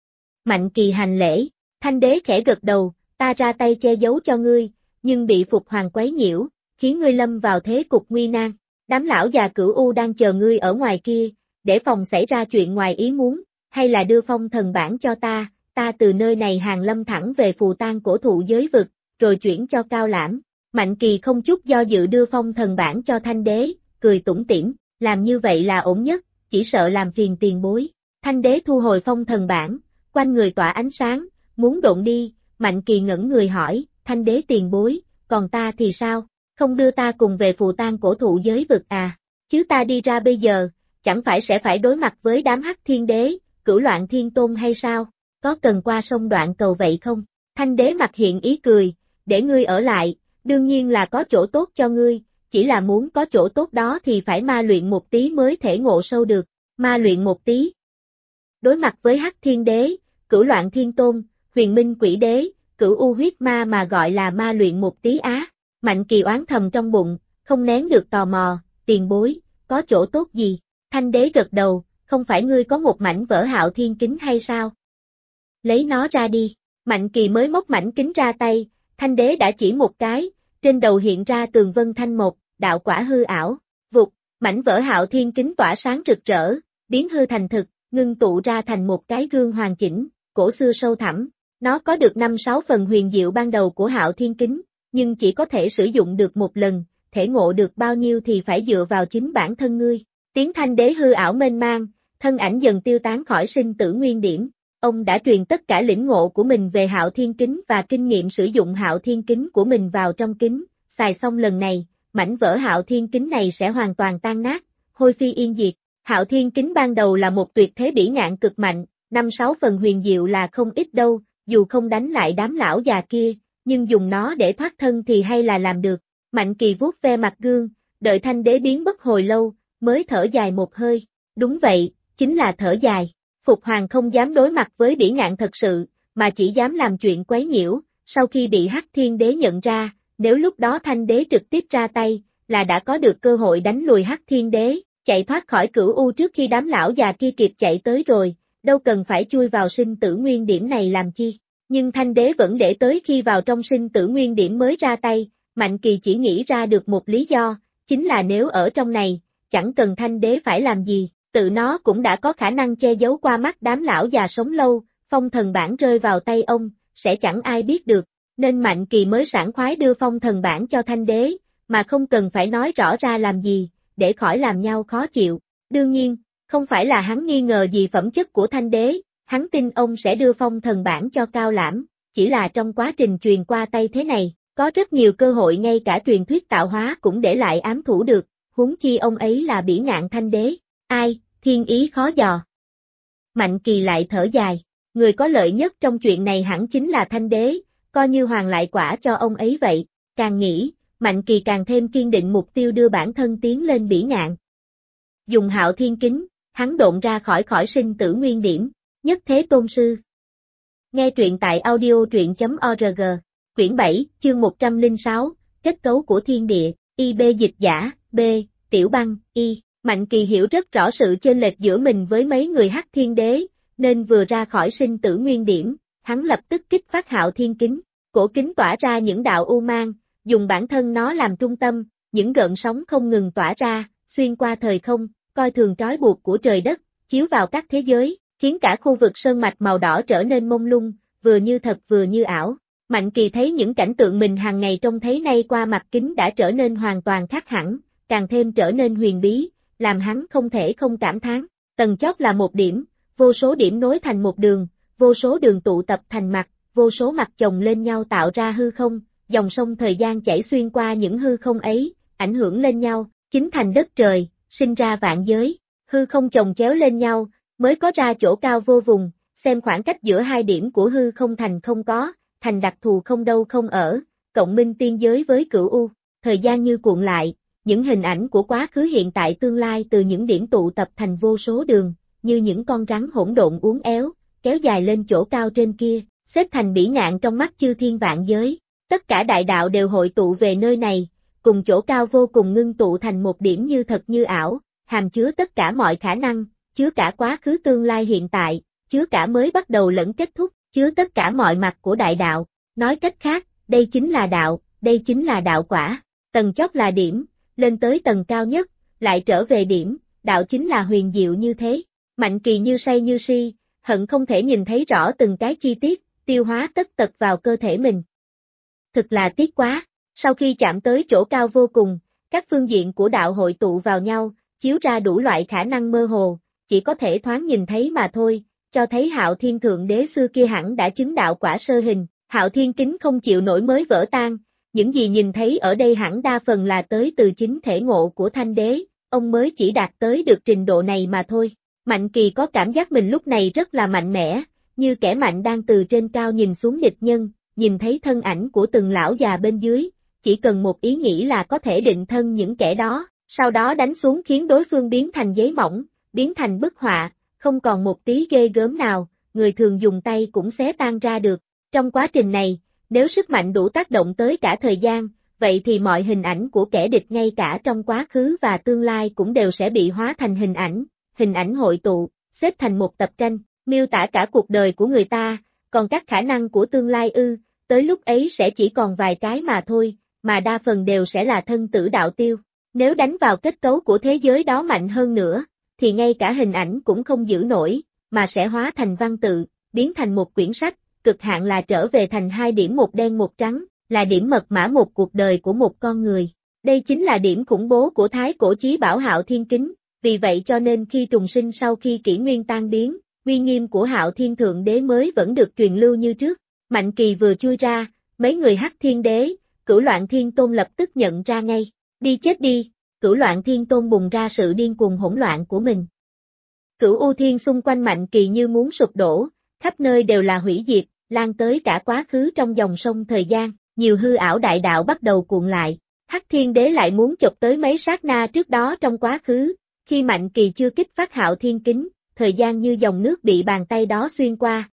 Mạnh Kỳ hành lễ, Thanh Đế khẽ gật đầu, ta ra tay che giấu cho ngươi, nhưng bị Phục Hoàng quấy nhiễu, khiến ngươi lâm vào thế cục nguy nan. Đám lão già Cửu U đang chờ ngươi ở ngoài kia, để phòng xảy ra chuyện ngoài ý muốn, hay là đưa phong thần bảng cho ta từ nơi này hàng lâm thẳng về phù tang cổ thụ giới vực, rồi chuyển cho Cao Lãm. Mạnh Kỳ không chút do dự đưa phong thần bảng cho Thanh Đế, cười tủm tỉm, làm như vậy là ổn nhất, chỉ sợ làm phiền tiền bối. Thanh Đế thu hồi phong thần bảng, quanh người tỏa ánh sáng, muốn độn đi. Mạnh Kỳ ngẩng người hỏi, Thanh Đế tiền bối, còn ta thì sao, không đưa ta cùng về phù tang cổ thụ giới vực à, chứ ta đi ra bây giờ, chẳng phải sẽ phải đối mặt với đám Hắc Thiên Đế, Cửu Loạn Thiên Tôn hay sao, có cần qua sông Đoạn Cầu vậy không? Thanh Đế mặt hiện ý cười, để ngươi ở lại, đương nhiên là có chỗ tốt cho ngươi, chỉ là muốn có chỗ tốt đó thì phải ma luyện một tí mới thể ngộ sâu được, ma luyện một tí. Đối mặt với Hắc Thiên Đế, Cửu Loạn Thiên Tôn, Huyền Minh Quỷ Đế, Cửu U huyết ma mà gọi là ma luyện một tí á. Mạnh Kỳ oán thầm trong bụng, không nén được tò mò, tiền bối, có chỗ tốt gì? Thanh Đế gật đầu, không phải ngươi có một mảnh vỡ Hạo Thiên kính hay sao? Lấy nó ra đi. Mạnh Kỳ mới móc mảnh kính ra tay, Thanh Đế đã chỉ một cái, trên đầu hiện ra tường vân thanh một, đạo quả hư ảo. Vụt, mảnh vỡ Hạo Thiên kính tỏa sáng rực rỡ, biến hư thành thực, ngưng tụ ra thành một cái gương hoàn chỉnh, cổ xưa sâu thẳm. Nó có được 5-6 phần huyền diệu ban đầu của Hạo Thiên kính, nhưng chỉ có thể sử dụng được một lần, thể ngộ được bao nhiêu thì phải dựa vào chính bản thân ngươi. Tiếng Thanh Đế hư ảo mênh mang, thân ảnh dần tiêu tán khỏi sinh tử nguyên điểm. Ông đã truyền tất cả lĩnh ngộ của mình về Hạo Thiên kính và kinh nghiệm sử dụng Hạo Thiên kính của mình vào trong kính, xài xong lần này, mảnh vỡ Hạo Thiên kính này sẽ hoàn toàn tan nát, hôi phi yên diệt. Hạo Thiên kính ban đầu là một tuyệt thế bỉ ngạn cực mạnh, 5-6 phần huyền diệu là không ít đâu, dù không đánh lại đám lão già kia, nhưng dùng nó để thoát thân thì hay là làm được. Mạnh Kỳ vuốt ve mặt gương, đợi Thanh Đế biến mất hồi lâu, mới thở dài một hơi. Đúng vậy, chính là thở dài. Phục Hoàng không dám đối mặt với bỉ ngạn thật sự, mà chỉ dám làm chuyện quấy nhiễu, Sau khi bị Hắc Thiên Đế nhận ra, nếu lúc đó Thanh Đế trực tiếp ra tay, là đã có được cơ hội đánh lùi Hắc Thiên Đế, chạy thoát khỏi Cửu U trước khi đám lão già kia kịp chạy tới rồi, đâu cần phải chui vào sinh tử nguyên điểm này làm chi. Nhưng Thanh Đế vẫn để tới khi vào trong sinh tử nguyên điểm mới ra tay, Mạnh Kỳ chỉ nghĩ ra được một lý do, chính là nếu ở trong này, chẳng cần Thanh Đế phải làm gì, tự nó cũng đã có khả năng che giấu qua mắt đám lão già sống lâu, phong thần bảng rơi vào tay ông, sẽ chẳng ai biết được, nên Mạnh Kỳ mới sảng khoái đưa phong thần bảng cho Thanh Đế, mà không cần phải nói rõ ra làm gì, để khỏi làm nhau khó chịu. Đương nhiên, không phải là hắn nghi ngờ gì phẩm chất của Thanh Đế, hắn tin ông sẽ đưa phong thần bảng cho Cao Lãm, chỉ là trong quá trình truyền qua tay thế này, có rất nhiều cơ hội ngay cả truyền thuyết tạo hóa cũng để lại ám thủ được, huống chi ông ấy là bỉ ngạn Thanh Đế, ai, thiên ý khó dò. Mạnh Kỳ lại thở dài, người có lợi nhất trong chuyện này hẳn chính là Thanh Đế, coi như hoàn lại quả cho ông ấy vậy, càng nghĩ, Mạnh Kỳ càng thêm kiên định mục tiêu đưa bản thân tiến lên bỉ ngạn. Dùng Hạo Thiên Kính, hắn độn ra khỏi sinh tử nguyên điểm, nhất thế tôn sư. Nghe truyện tại audio.truyện.org, quyển 7, chương 106, kết cấu của thiên địa, IB dịch giả, B, Tiểu Băng, Y. Mạnh Kỳ hiểu rất rõ sự chênh lệch giữa mình với mấy người Hắc Thiên Đế, nên vừa ra khỏi sinh tử nguyên điểm, hắn lập tức kích phát Hạo Thiên Kính, cổ kính tỏa ra những đạo u mang, dùng bản thân nó làm trung tâm, những gợn sóng không ngừng tỏa ra, xuyên qua thời không, coi thường trói buộc của trời đất, chiếu vào các thế giới, khiến cả khu vực sơn mạch màu đỏ trở nên mông lung, vừa như thật vừa như ảo. Mạnh Kỳ thấy những cảnh tượng mình hàng ngày trông thấy nay qua mặt kính đã trở nên hoàn toàn khác hẳn, càng thêm trở nên huyền bí, làm hắn không thể không cảm thán. Tầng chót là một điểm, vô số điểm nối thành một đường, vô số đường tụ tập thành mặt, vô số mặt chồng lên nhau tạo ra hư không, dòng sông thời gian chảy xuyên qua những hư không ấy, ảnh hưởng lên nhau, chính thành đất trời, sinh ra vạn giới, hư không chồng chéo lên nhau, mới có ra chỗ cao vô vùng, xem khoảng cách giữa hai điểm của hư không thành không có, thành đặc thù không đâu không ở, cộng minh tiên giới với Cửu U, thời gian như cuộn lại, những hình ảnh của quá khứ hiện tại tương lai từ những điểm tụ tập thành vô số đường, như những con rắn hỗn độn uốn éo, kéo dài lên chỗ cao trên kia, xếp thành bỉ ngạn trong mắt chư thiên vạn giới. Tất cả đại đạo đều hội tụ về nơi này, cùng chỗ cao vô cùng ngưng tụ thành một điểm như thật như ảo, hàm chứa tất cả mọi khả năng, chứa cả quá khứ tương lai hiện tại, chứa cả mới bắt đầu lẫn kết thúc, chứa tất cả mọi mặt của đại đạo. Nói cách khác, đây chính là đạo, đây chính là đạo quả. Tầng chót là điểm, lên tới tầng cao nhất, lại trở về điểm, đạo chính là huyền diệu như thế. Mạnh Kỳ như say như si, hận không thể nhìn thấy rõ từng cái chi tiết, tiêu hóa tất tật vào cơ thể mình. Thực là tiếc quá, sau khi chạm tới chỗ cao vô cùng, các phương diện của đạo hội tụ vào nhau, chiếu ra đủ loại khả năng mơ hồ, chỉ có thể thoáng nhìn thấy mà thôi, cho thấy Hạo Thiên Thượng Đế xưa kia hẳn đã chứng đạo quả sơ hình, Hạo Thiên Kính không chịu nổi mới vỡ tan, những gì nhìn thấy ở đây hẳn đa phần là tới từ chính thể ngộ của Thanh Đế, ông mới chỉ đạt tới được trình độ này mà thôi. Mạnh Kỳ có cảm giác mình lúc này rất là mạnh mẽ, như kẻ mạnh đang từ trên cao nhìn xuống địch nhân, nhìn thấy thân ảnh của từng lão già bên dưới, chỉ cần một ý nghĩ là có thể định thân những kẻ đó, sau đó đánh xuống khiến đối phương biến thành giấy mỏng, biến thành bức họa, không còn một tí ghê gớm nào, người thường dùng tay cũng xé tan ra được. Trong quá trình này, nếu sức mạnh đủ tác động tới cả thời gian, vậy thì mọi hình ảnh của kẻ địch ngay cả trong quá khứ và tương lai cũng đều sẽ bị hóa thành hình ảnh hội tụ, xếp thành một tập tranh, miêu tả cả cuộc đời của người ta, còn các khả năng của tương lai tới lúc ấy sẽ chỉ còn vài cái mà thôi, mà đa phần đều sẽ là thân tử đạo tiêu. Nếu đánh vào kết cấu của thế giới đó mạnh hơn nữa, thì ngay cả hình ảnh cũng không giữ nổi, mà sẽ hóa thành văn tự, biến thành một quyển sách, cực hạn là trở về thành hai điểm một đen một trắng, là điểm mật mã một cuộc đời của một con người. Đây chính là điểm khủng bố của Thái Cổ Chí Bảo Hạo Thiên Kính, vì vậy cho nên khi trùng sinh sau khi kỷ nguyên tan biến, uy nghiêm của Hạo Thiên Thượng Đế mới vẫn được truyền lưu như trước. Mạnh Kỳ vừa chui ra, mấy người Hắc Thiên Đế, Cửu Loạn Thiên Tôn lập tức nhận ra ngay, đi chết đi, Cửu Loạn Thiên Tôn bùng ra sự điên cuồng hỗn loạn của mình. Cửu U Thiên xung quanh Mạnh Kỳ như muốn sụp đổ, khắp nơi đều là hủy diệt, lan tới cả quá khứ trong dòng sông thời gian, nhiều hư ảo đại đạo bắt đầu cuộn lại. Hắc Thiên Đế lại muốn chụp tới mấy sát na trước đó trong quá khứ, khi Mạnh Kỳ chưa kích phát Hạo Thiên Kính, thời gian như dòng nước bị bàn tay đó xuyên qua,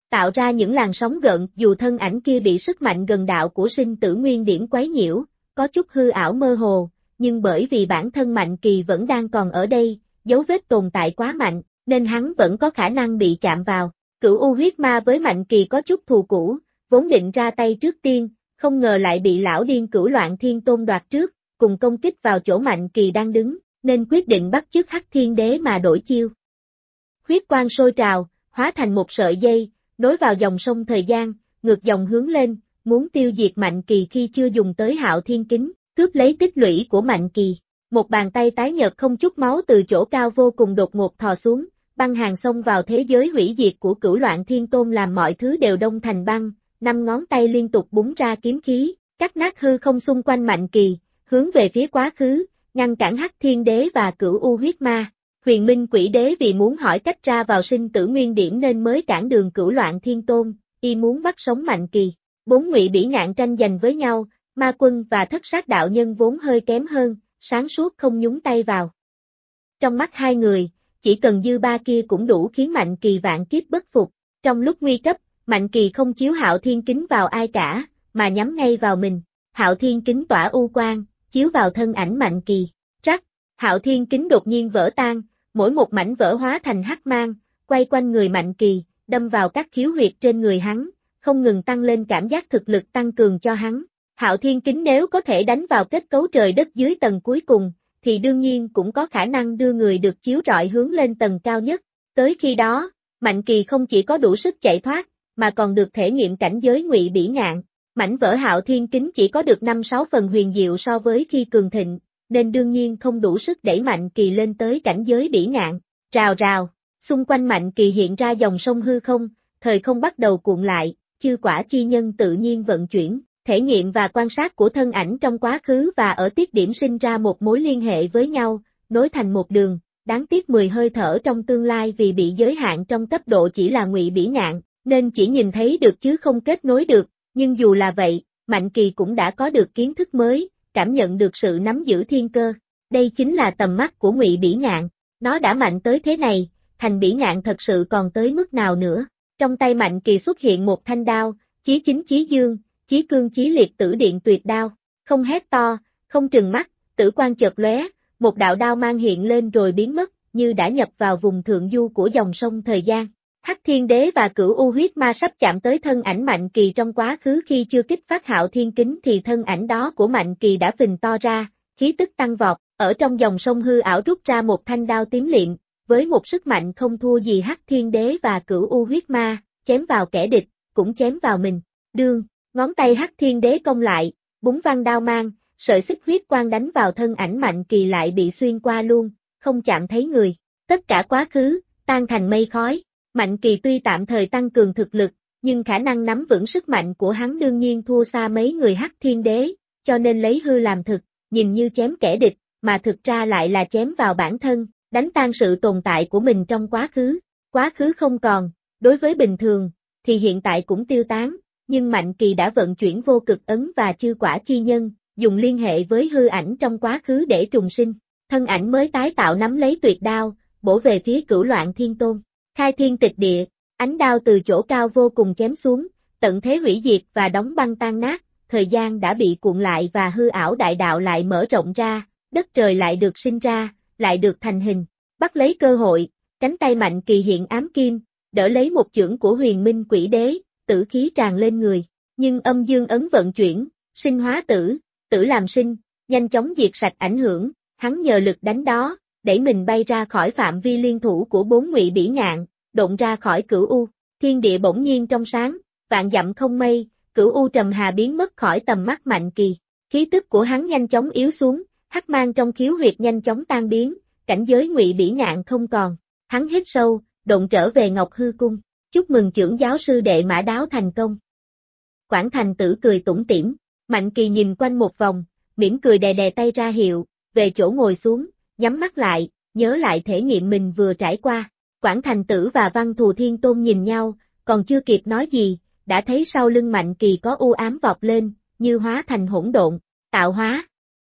tạo ra những làn sóng gợn, dù thân ảnh kia bị sức mạnh gần đạo của sinh tử nguyên điểm quấy nhiễu, có chút hư ảo mơ hồ, nhưng bởi vì bản thân Mạnh Kỳ vẫn đang còn ở đây, dấu vết tồn tại quá mạnh, nên hắn vẫn có khả năng bị chạm vào. Cửu U huyết ma với Mạnh Kỳ có chút thù cũ, vốn định ra tay trước tiên, không ngờ lại bị lão điên Cửu Loạn Thiên Tôn đoạt trước, cùng công kích vào chỗ Mạnh Kỳ đang đứng, nên quyết định bắt chước Hắc Thiên Đế mà đổi chiêu. Huyết quang sôi trào, hóa thành một sợi dây, nối vào dòng sông thời gian, ngược dòng hướng lên, muốn tiêu diệt Mạnh Kỳ khi chưa dùng tới Hạo Thiên Kính, cướp lấy tích lũy của Mạnh Kỳ. Một bàn tay tái nhợt không chút máu từ chỗ cao vô cùng đột ngột thò xuống, băng hàng xông vào thế giới hủy diệt của Cửu Loạn Thiên Tôn làm mọi thứ đều đông thành băng, 5 ngón tay liên tục búng ra kiếm khí, cắt nát hư không xung quanh Mạnh Kỳ, hướng về phía quá khứ, ngăn cản Hắc Thiên Đế và Cửu U huyết ma. Huyền Minh Quỷ Đế vì muốn hỏi cách ra vào sinh tử nguyên điểm nên mới cản đường Cửu Loạn Thiên Tôn, y muốn bắt sống Mạnh Kỳ. 4 Ngụy Bỉ Ngạn tranh giành với nhau, Ma Quân và Thất Sát đạo nhân vốn hơi kém hơn, sáng suốt không nhúng tay vào. Trong mắt hai người, chỉ cần dư ba kia cũng đủ khiến Mạnh Kỳ vạn kiếp bất phục. Trong lúc nguy cấp, Mạnh Kỳ không chiếu Hạo Thiên Kính vào ai cả, mà nhắm ngay vào mình. Hạo Thiên Kính tỏa u quang, chiếu vào thân ảnh Mạnh Kỳ. Rắc, Hạo Thiên Kính đột nhiên vỡ tan, mỗi một mảnh vỡ hóa thành hắc mang, quay quanh người Mạnh Kỳ, đâm vào các khiếu huyệt trên người hắn, không ngừng tăng lên cảm giác thực lực tăng cường cho hắn. Hạo Thiên Kính nếu có thể đánh vào kết cấu trời đất dưới tầng cuối cùng, thì đương nhiên cũng có khả năng đưa người được chiếu rọi hướng lên tầng cao nhất. Tới khi đó, Mạnh Kỳ không chỉ có đủ sức chạy thoát, mà còn được thể nghiệm cảnh giới Ngụy Bỉ Ngạn. Mảnh vỡ Hạo Thiên Kính chỉ có được 5-6 phần huyền diệu so với khi cường thịnh, nên đương nhiên không đủ sức đẩy Mạnh Kỳ lên tới cảnh giới Bỉ Ngạn. Rào rào, xung quanh Mạnh Kỳ hiện ra dòng sông hư không, thời không bắt đầu cuộn lại, chư quả chi nhân tự nhiên vận chuyển. Thể nghiệm và quan sát của thân ảnh trong quá khứ và ở tiết điểm sinh ra một mối liên hệ với nhau, nối thành một đường, đáng tiếc 10 hơi thở trong tương lai vì bị giới hạn trong cấp độ chỉ là Ngụy Bỉ Ngạn, nên chỉ nhìn thấy được chứ không kết nối được, nhưng dù là vậy, Mạnh Kỳ cũng đã có được kiến thức mới, cảm nhận được sự nắm giữ thiên cơ. Đây chính là tầm mắt của Ngụy Bỉ Ngạn, nó đã mạnh tới thế này, thành Bỉ Ngạn thật sự còn tới mức nào nữa. Trong tay Mạnh Kỳ xuất hiện một thanh đao, chí chính chí dương, chí cương chí liệt tử điện tuyệt đao, không hét to, không trừng mắt, tử quang chợt lóe, một đạo đao mang hiện lên rồi biến mất, như đã nhập vào vùng thượng du của dòng sông thời gian. Hắc Thiên Đế và Cửu U huyết ma sắp chạm tới thân ảnh Mạnh Kỳ trong quá khứ khi chưa kích phát Hạo Thiên Kính thì thân ảnh đó của Mạnh Kỳ đã phình to ra, khí tức tăng vọt, ở trong dòng sông hư ảo rút ra một thanh đao tím liệm, với một sức mạnh không thua gì Hắc Thiên Đế và Cửu U huyết ma, chém vào kẻ địch, cũng chém vào mình. Đương, ngón tay Hắc Thiên Đế cong lại, búng văng đao mang, sợi xích huyết quang đánh vào thân ảnh Mạnh Kỳ lại bị xuyên qua luôn, không chạm thấy người. Tất cả quá khứ, tan thành mây khói. Mạnh Kỳ tuy tạm thời tăng cường thực lực, nhưng khả năng nắm vững sức mạnh của hắn đương nhiên thua xa mấy người Hắc Thiên Đế, cho nên lấy hư làm thực, nhìn như chém kẻ địch, mà thực ra lại là chém vào bản thân, đánh tan sự tồn tại của mình trong quá khứ. Quá khứ không còn, đối với bình thường, thì hiện tại cũng tiêu tán, nhưng Mạnh Kỳ đã vận chuyển vô cực ấn và chư quả chi nhân, dùng liên hệ với hư ảnh trong quá khứ để trùng sinh. Thân ảnh mới tái tạo nắm lấy tuyệt đao, bổ về phía Cửu Loạn Thiên Tôn. Khai thiên tịch địa, ánh đao từ chỗ cao vô cùng chém xuống, tận thế hủy diệt và đóng băng tan nát, thời gian đã bị cuộn lại và hư ảo đại đạo lại mở rộng ra, đất trời lại được sinh ra, lại được thành hình. Bắt lấy cơ hội, cánh tay Mạnh Kỳ hiện ám kim, đỡ lấy một chưởng của Huyền Minh Quỷ Đế, tử khí tràn lên người, nhưng âm dương ấn vận chuyển, sinh hóa tử, tử làm sinh, nhanh chóng diệt sạch ảnh hưởng, hắn nhờ lực đánh đó, đẩy mình bay ra khỏi phạm vi liên thủ của 4 Ngụy Bỉ Ngạn, độn ra khỏi Cửu U, thiên địa bỗng nhiên trong sáng, vạn dặm không mây, Cửu U trầm hà biến mất khỏi tầm mắt Mạnh Kỳ, khí tức của hắn nhanh chóng yếu xuống, hắc mang trong khiếu huyệt nhanh chóng tan biến, cảnh giới Ngụy Bỉ Ngạn không còn, hắn hít sâu, độn trở về Ngọc Hư Cung, chúc mừng trưởng giáo sư đệ Mã Đáo thành công. Quảng Thành Tử cười tủm tỉm, Mạnh Kỳ nhìn quanh một vòng, mỉm cười đè đè tay ra hiệu, về chỗ ngồi xuống, nhắm mắt lại, nhớ lại thể nghiệm mình vừa trải qua. Quảng Thành Tử và Văn Thù Thiên Tôn nhìn nhau, còn chưa kịp nói gì, đã thấy sau lưng Mạnh Kỳ có u ám vọt lên, như hóa thành hỗn độn, tạo hóa.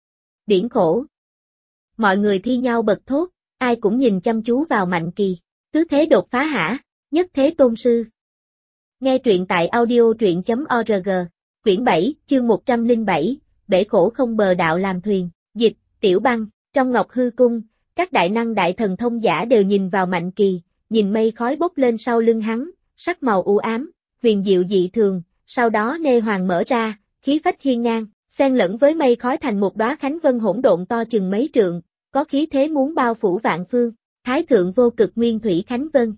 Điển khổ. Mọi người thi nhau bật thốt, ai cũng nhìn chăm chú vào Mạnh Kỳ, cứ thế đột phá hả, nhất thế tôn sư. Nghe truyện tại audio truyện.org. Quyển 7, chương 107, bể khổ không bờ đạo làm thuyền. Dịch, Tiểu Băng. Trong Ngọc Hư Cung, các đại năng đại thần thông giả đều nhìn vào Mạnh Kỳ, nhìn mây khói bốc lên sau lưng hắn, sắc màu u ám, huyền diệu dị thường, sau đó nê hoàng mở ra, khí phách hiên ngang, xen lẫn với mây khói thành một đóa khánh vân hỗn độn to chừng mấy trượng, có khí thế muốn bao phủ vạn phương. Thái thượng vô cực nguyên thủy khánh vân.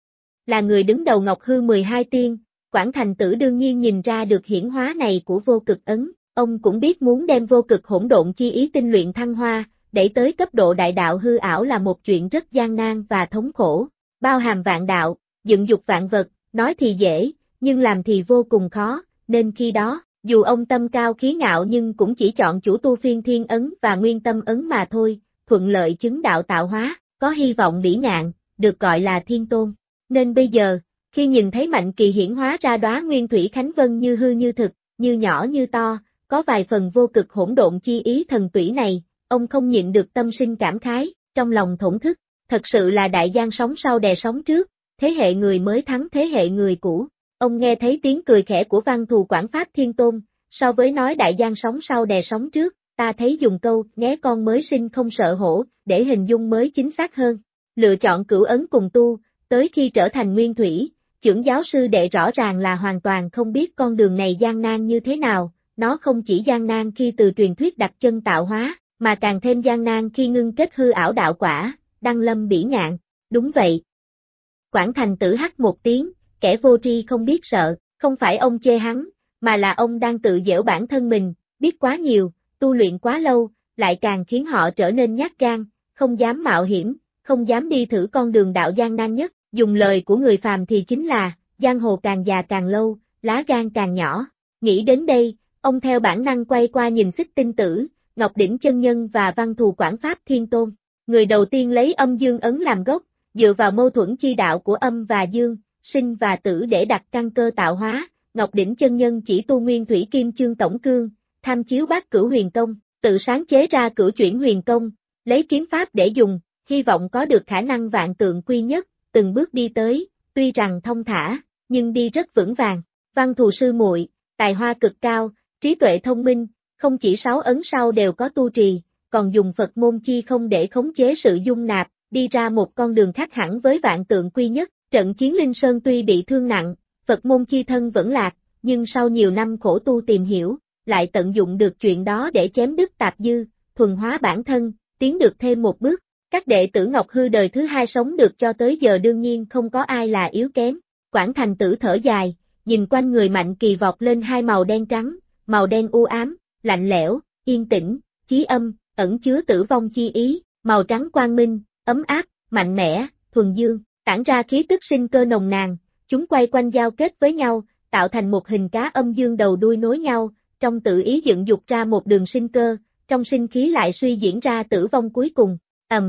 Là người đứng đầu Ngọc Hư 12 tiên, Quảng Thành Tử đương nhiên nhìn ra được hiển hóa này của vô cực ấn, ông cũng biết muốn đem vô cực hỗn độn chi ý tinh luyện thăng hoa, đẩy tới cấp độ đại đạo hư ảo là một chuyện rất gian nan và thống khổ, bao hàm vạn đạo, dựng dục vạn vật, nói thì dễ, nhưng làm thì vô cùng khó, nên khi đó, dù ông tâm cao khí ngạo nhưng cũng chỉ chọn chủ tu phiên thiên ấn và nguyên tâm ấn mà thôi, thuận lợi chứng đạo tạo hóa, có hy vọng bỉ ngạn, được gọi là thiên tôn. Nên bây giờ, khi nhìn thấy Mạnh Kỳ hiển hóa ra đóa nguyên thủy khánh vân như hư như thực, như nhỏ như to, có vài phần vô cực hỗn độn chi ý thần tủy này, ông không nhịn được tâm sinh cảm khái, trong lòng thổn thức, thật sự là đại giang sóng sau đè sóng trước, thế hệ người mới thắng thế hệ người cũ. Ông nghe thấy tiếng cười khẽ của Văn Thù Quản Pháp Thiên Tôn, so với nói đại giang sóng sau đè sóng trước, ta thấy dùng câu nghé con mới sinh không sợ hổ, để hình dung mới chính xác hơn. Lựa chọn cửu ấn cùng tu, tới khi trở thành nguyên thủy, chưởng giáo sư đệ rõ ràng là hoàn toàn không biết con đường này gian nan như thế nào, nó không chỉ gian nan khi từ truyền thuyết đặt chân tạo hóa, mà càng thêm gian nan khi ngưng kết hư ảo đạo quả, đăng lâm bỉ ngạn. Đúng vậy. Quảng Thành Tử hắt một tiếng, kẻ vô tri không biết sợ, không phải ông chê hắn, mà là ông đang tự giễu bản thân mình, biết quá nhiều, tu luyện quá lâu, lại càng khiến họ trở nên nhát gan, không dám mạo hiểm, không dám đi thử con đường đạo gian nan nhất, dùng lời của người phàm thì chính là, giang hồ càng già càng lâu, lá gan càng nhỏ. Nghĩ đến đây, ông theo bản năng quay qua nhìn Xích Tinh Tử, Ngọc Đỉnh Chân Nhân và Văn Thù Quản Pháp Thiên Tôn. Người đầu tiên lấy âm dương ấn làm gốc, dựa vào mâu thuẫn chi đạo của âm và dương, sinh và tử để đặt căn cơ tạo hóa. Ngọc Đỉnh Chân Nhân chỉ tu nguyên thủy kim chương tổng cương, tham chiếu bát cửu huyền công, tự sáng chế ra cửu chuyển huyền công, lấy kiếm pháp để dùng, hy vọng có được khả năng vạn tượng quy nhất, từng bước đi tới, tuy rằng thông thả, nhưng đi rất vững vàng. Văn Thù sư muội, tài hoa cực cao, trí tuệ thông minh, không chỉ 6 ấn sau đều có tu trì, còn dùng Phật môn chi không để khống chế sự dung nạp, đi ra một con đường khác hẳn với vạn tượng quy nhất. Trận chiến Linh Sơn tuy bị thương nặng, Phật môn chi thân vẫn lạc, nhưng sau nhiều năm khổ tu tìm hiểu, lại tận dụng được chuyện đó để chém đứt tạp dư, thuần hóa bản thân, tiến được thêm một bước. Các đệ tử Ngọc Hư đời thứ hai sống được cho tới giờ đương nhiên không có ai là yếu kém. Quảng Thành Tử thở dài, nhìn quanh người Mạnh Kỳ vọt lên hai màu đen trắng, màu đen u ám, lạnh lẽo, yên tĩnh, chí âm, ẩn chứa tử vong chi ý, màu trắng quang minh, ấm áp, mạnh mẽ, thuần dương, tản ra khí tức sinh cơ nồng nàn, chúng quay quanh giao kết với nhau, tạo thành một hình cá âm dương đầu đuôi nối nhau, trong tự ý dựng dục ra một đường sinh cơ, trong sinh khí lại suy diễn ra tử vong cuối cùng.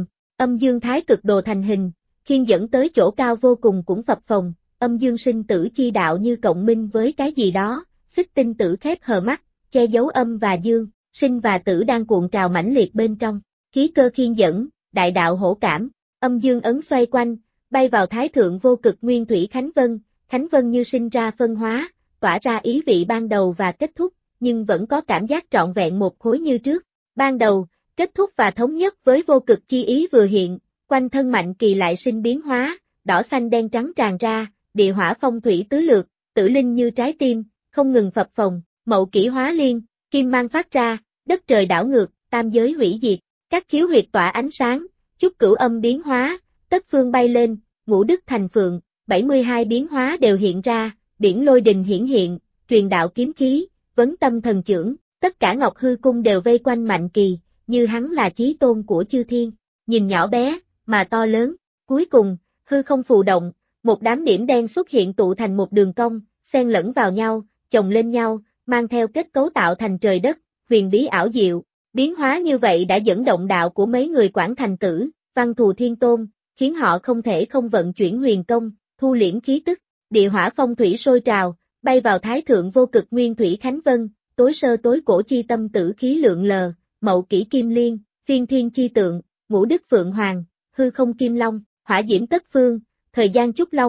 Âm dương thái cực đồ thành hình, khiên dẫn tới chỗ cao vô cùng cũng phập phồng, âm dương sinh tử chi đạo như cộng minh với cái gì đó. Xích Tinh Tử khép hờ mắt, che giấu âm và dương, sinh và tử đang cuộn trào mãnh liệt bên trong, khí cơ khiên dẫn, đại đạo hổ cảm, âm dương ấn xoay quanh, bay vào thái thượng vô cực nguyên thủy khánh vân như sinh ra phân hóa, tỏa ra ý vị ban đầu và kết thúc, nhưng vẫn có cảm giác trọn vẹn một khối như trước. Ban đầu, kết thúc và thống nhất với vô cực chi ý vừa hiện, quanh thân Mạnh Kỳ lại sinh biến hóa, đỏ xanh đen trắng tràn ra, địa hỏa phong thủy tứ lược, tử linh như trái tim, không ngừng phập phồng, mậu kỷ hóa liên, kim mang phát ra, đất trời đảo ngược, tam giới hủy diệt, các khiếu huyệt tỏa ánh sáng, chúc cửu âm biến hóa, tất phương bay lên, ngũ đức thành phượng, 72 biến hóa đều hiện ra, biển lôi đình hiển hiện, truyền đạo kiếm khí, vấn tâm thần chưởng, tất cả Ngọc Hư Cung đều vây quanh Mạnh Kỳ, như hắn là chí tôn của chư thiên, nhìn nhỏ bé, mà to lớn. Cuối cùng, hư không phù động, một đám điểm đen xuất hiện tụ thành một đường cong, xen lẫn vào nhau, chồng lên nhau, mang theo kết cấu tạo thành trời đất, huyền bí ảo diệu. Biến hóa như vậy đã dẫn động đạo của mấy người Quảng Thành Tử, Văn Thù Thiên Tôn, khiến họ không thể không vận chuyển huyền công, thu liễm khí tức. Địa hỏa phong thủy sôi trào, bay vào thái thượng vô cực nguyên thủy khánh vân, tối sơ tối cổ chi tâm tử khí lượng lờ, mậu kỷ kim liên, phiên thiên chi tượng, ngũ đức phượng hoàng, hư không kim long, hỏa diễm tất phương, thời gian trúc long,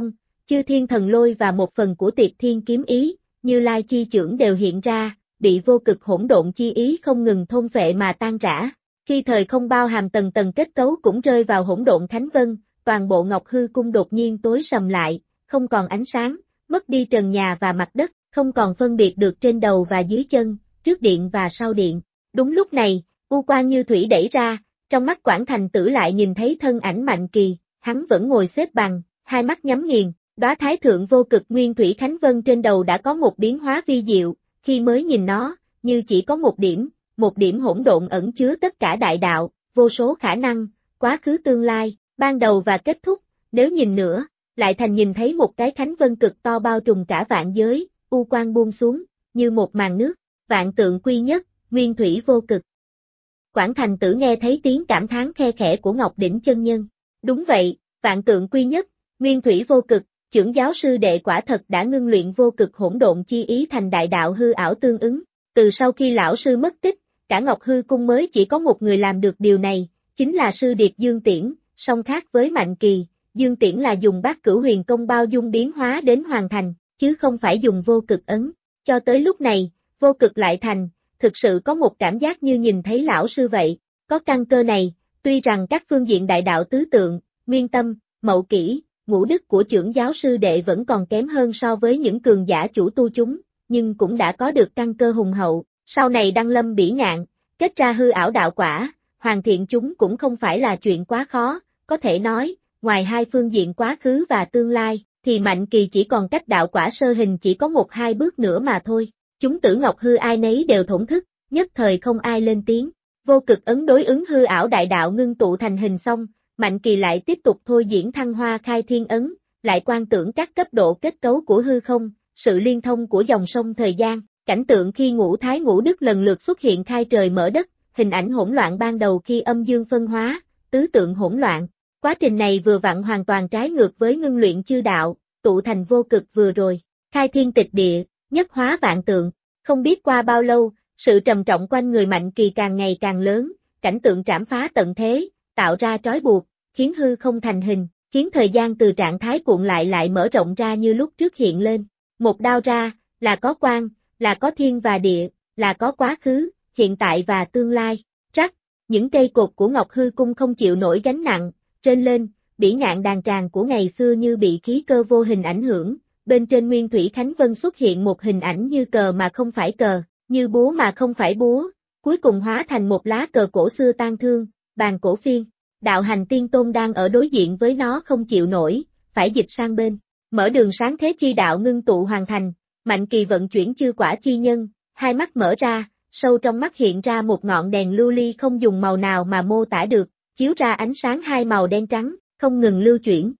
Chư thiên thần lôi và một phần của Tiệt Thiên kiếm ý, Như Lai chi chưởng đều hiện ra, bị vô cực hỗn độn chi ý không ngừng thôn phệ mà tan rã. Khi thời không bao hàm tầng tầng kết cấu cũng rơi vào hỗn độn Khánh Vân, toàn bộ Ngọc Hư Cung đột nhiên tối sầm lại, không còn ánh sáng, mất đi trần nhà và mặt đất, không còn phân biệt được trên đầu và dưới chân, trước điện và sau điện. Đúng lúc này, u quang như thủy đẩy ra, trong mắt Quảng Thành Tử lại nhìn thấy thân ảnh Mạnh Kỳ, hắn vẫn ngồi xếp bằng, hai mắt nhắm nghiền, đóa thái thượng vô cực nguyên thủy Khánh Vân trên đầu đã có một biến hóa vi diệu, khi mới nhìn nó, như chỉ có một điểm hỗn độn ẩn chứa tất cả đại đạo, vô số khả năng, quá khứ tương lai, ban đầu và kết thúc, nếu nhìn nữa, lại thành nhìn thấy một cái Khánh Vân cực to bao trùm cả vạn giới, u quang buông xuống, như một màn nước, vạn tượng quy nhất, nguyên thủy vô cực. Quảng Thành Tử nghe thấy tiếng cảm thán khe khẽ của Ngọc Đỉnh chân nhân. Đúng vậy, vạn tượng quy nhất, nguyên thủy vô cực, chưởng giáo sư đệ quả thật đã ngưng luyện vô cực hỗn độn chi ý thành đại đạo hư ảo tương ứng. Từ sau khi lão sư mất tích, cả Ngọc Hư Cung mới chỉ có một người làm được điều này, chính là sư điệt Dương Tiễn, song khác với Mạnh Kỳ, Dương Tiễn là dùng Bát Cửu Huyền Công bao dung biến hóa đến hoàn thành, chứ không phải dùng vô cực ấn. Cho tới lúc này, vô cực lại thành, thực sự có một cảm giác như nhìn thấy lão sư vậy, có căn cơ này, tuy rằng các phương diện đại đạo tứ tượng, nguyên tâm, mậu kỷ, ngũ đức của chưởng giáo sư đệ vẫn còn kém hơn so với những cường giả chủ tu chúng, nhưng cũng đã có được căn cơ hùng hậu, sau này đăng lâm bỉ ngạn, kết ra hư ảo đạo quả, hoàn thiện chúng cũng không phải là chuyện quá khó, có thể nói, ngoài hai phương diện quá khứ và tương lai, thì Mạnh Kỳ chỉ còn cách đạo quả sơ hình chỉ có 1-2 bước nữa mà thôi. Chúng tử Ngọc Hư ai nấy đều thổn thức, nhất thời không ai lên tiếng. Vô cực ấn đối ứng hư ảo đại đạo ngưng tụ thành hình xong, Mạnh Kỳ lại tiếp tục thôi diễn thăng hoa khai thiên ấn, lại quan tưởng các cấp độ kết cấu của hư không, sự liên thông của dòng sông thời gian, cảnh tượng khi ngũ thái ngũ đức lần lượt xuất hiện khai trời mở đất, hình ảnh hỗn loạn ban đầu khi âm dương phân hóa, tứ tượng hỗn loạn. Quá trình này vừa vặn hoàn toàn trái ngược với ngưng luyện chư đạo, tụ thành vô cực vừa rồi, khai thiên tịch địa, nhất hóa vạn tượng. Không biết qua bao lâu, sự trầm trọng quanh người Mạnh Kỳ càng ngày càng lớn, cảnh tượng trảm phá tận thế, tạo ra trói buộc, khiến hư không thành hình, khiến thời gian từ trạng thái cuộn lại mở rộng ra như lúc trước hiện lên. Một đao ra, là có quang, là có thiên và địa, là có quá khứ, hiện tại và tương lai. Rắc, những cây cột của Ngọc Hư Cung không chịu nổi gánh nặng, trên lên, bỉ ngạn đàn tràng của ngày xưa như bị khí cơ vô hình ảnh hưởng. Bên trên Nguyên Thủy Khánh Vân xuất hiện một hình ảnh như cờ mà không phải cờ, như búa mà không phải búa, cuối cùng hóa thành một lá cờ cổ xưa tang thương, bàn cổ phiên. Đạo hành tiên tôn đang ở đối diện với nó không chịu nổi, phải dịch sang bên. Mở đường sáng thế chi đạo ngưng tụ hoàn thành, Mạnh Kỳ vận chuyển chư quả chi nhân, hai mắt mở ra, sâu trong mắt hiện ra một ngọn đèn lưu ly không dùng màu nào mà mô tả được, chiếu ra ánh sáng hai màu đen trắng, không ngừng lưu chuyển.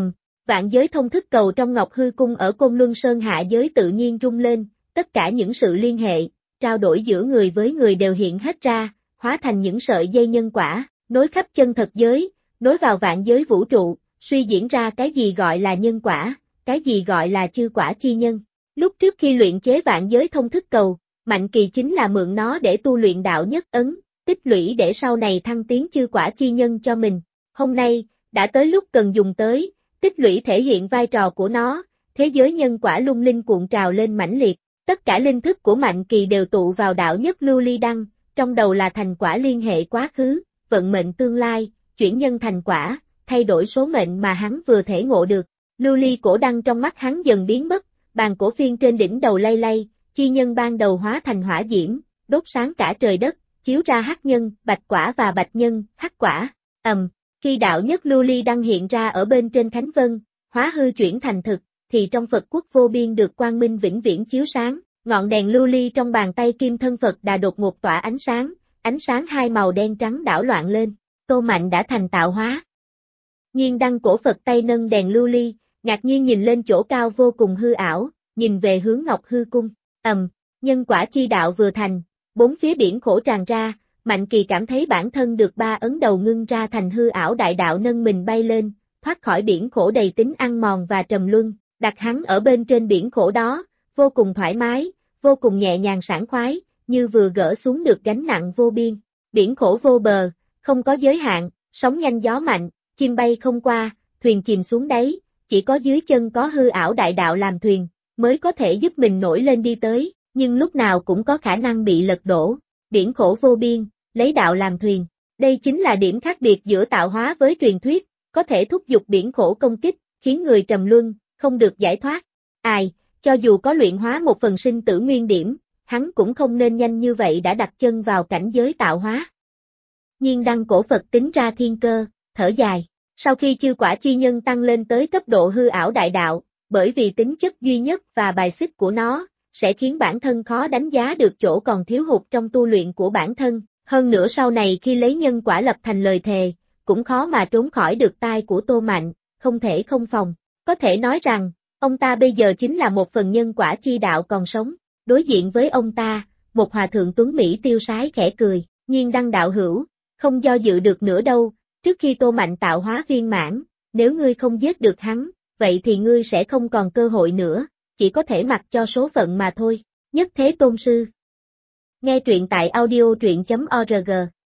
Vạn giới thông thức cầu trong Ngọc Hư Cung ở Côn Luân Sơn hạ giới tự nhiên rung lên, tất cả những sự liên hệ, trao đổi giữa người với người đều hiện hết ra, hóa thành những sợi dây nhân quả, nối khắp chân thật giới, nối vào vạn giới vũ trụ, suy diễn ra cái gì gọi là nhân quả, cái gì gọi là chư quả chi nhân. Lúc trước khi luyện chế vạn giới thông thức cầu, Mạnh Kỳ chính là mượn nó để tu luyện đạo nhất ấn, tích lũy để sau này thăng tiến chư quả chi nhân cho mình. Hôm nay, đã tới lúc cần dùng tới. Tích lũy thể hiện vai trò của nó, thế giới nhân quả lung linh cuộn trào lên mãnh liệt, tất cả linh thức của Mạnh Kỳ đều tụ vào đạo nhất lưu ly đăng, trong đầu là thành quả liên hệ quá khứ, vận mệnh tương lai, chuyển nhân thành quả, thay đổi số mệnh mà hắn vừa thể ngộ được. Lưu ly cổ đăng trong mắt hắn dần biến mất, bàn cổ phiên trên đỉnh đầu lay lay, chi nhân ban đầu hóa thành hỏa diễm, đốt sáng cả trời đất, chiếu ra hắc nhân, bạch quả và bạch nhân, hắc quả. Khi đạo nhất lưu ly đăng hiện ra ở bên trên Khánh Vân, hóa hư chuyển thành thực, thì trong Phật quốc vô biên được quang minh vĩnh viễn chiếu sáng, ngọn đèn lưu ly trong bàn tay kim thân Phật đã đột ngột tỏa ánh sáng hai màu đen trắng đảo loạn lên, Tô Mạnh đã thành tạo hóa. Nhiên đăng cổ Phật tay nâng đèn lưu ly, ngạc nhiên nhìn lên chỗ cao vô cùng hư ảo, nhìn về hướng Ngọc Hư Cung, nhân quả chi đạo vừa thành, bốn phía biển khổ tràn ra. Mạnh Kỳ cảm thấy bản thân được ba ấn đầu ngưng ra thành hư ảo đại đạo nâng mình bay lên, thoát khỏi biển khổ đầy tính ăn mòn và trầm luân, đặt hắn ở bên trên biển khổ đó, vô cùng thoải mái, vô cùng nhẹ nhàng sảng khoái, như vừa gỡ xuống được gánh nặng vô biên. Biển khổ vô bờ, không có giới hạn, sóng nhanh gió mạnh, chim bay không qua, thuyền chìm xuống đáy, chỉ có dưới chân có hư ảo đại đạo làm thuyền, mới có thể giúp mình nổi lên đi tới, nhưng lúc nào cũng có khả năng bị lật đổ. Biển khổ vô biên, lấy đạo làm thuyền. Đây chính là điểm khác biệt giữa tạo hóa với truyền thuyết, có thể thúc giục biển khổ công kích, khiến người trầm luân, không được giải thoát. Ai, cho dù có luyện hóa một phần sinh tử nguyên điểm, hắn cũng không nên nhanh như vậy đã đặt chân vào cảnh giới tạo hóa. Nhiên đăng cổ Phật tính ra thiên cơ, thở dài. Sau khi chư quả chi nhân tăng lên tới cấp độ hư ảo đại đạo, bởi vì tính chất duy nhất và bài xích của nó, sẽ khiến bản thân khó đánh giá được chỗ còn thiếu hụt trong tu luyện của bản thân. Hơn nữa sau này khi lấy nhân quả lập thành lời thề, cũng khó mà trốn khỏi được tai của Tô Mạnh, không thể không phòng. Có thể nói rằng, ông ta bây giờ chính là một phần nhân quả chi đạo còn sống. Đối diện với ông ta, một hòa thượng tuấn Mỹ tiêu sái khẽ cười, Nhiên đăng đạo hữu, không do dự được nữa đâu, trước khi Tô Mạnh tạo hóa viên mãn, nếu ngươi không giết được hắn, vậy thì ngươi sẽ không còn cơ hội nữa, chỉ có thể mặc cho số phận mà thôi. Nhất Thế Tôn Sư. Nghe truyện tại audio truyện.org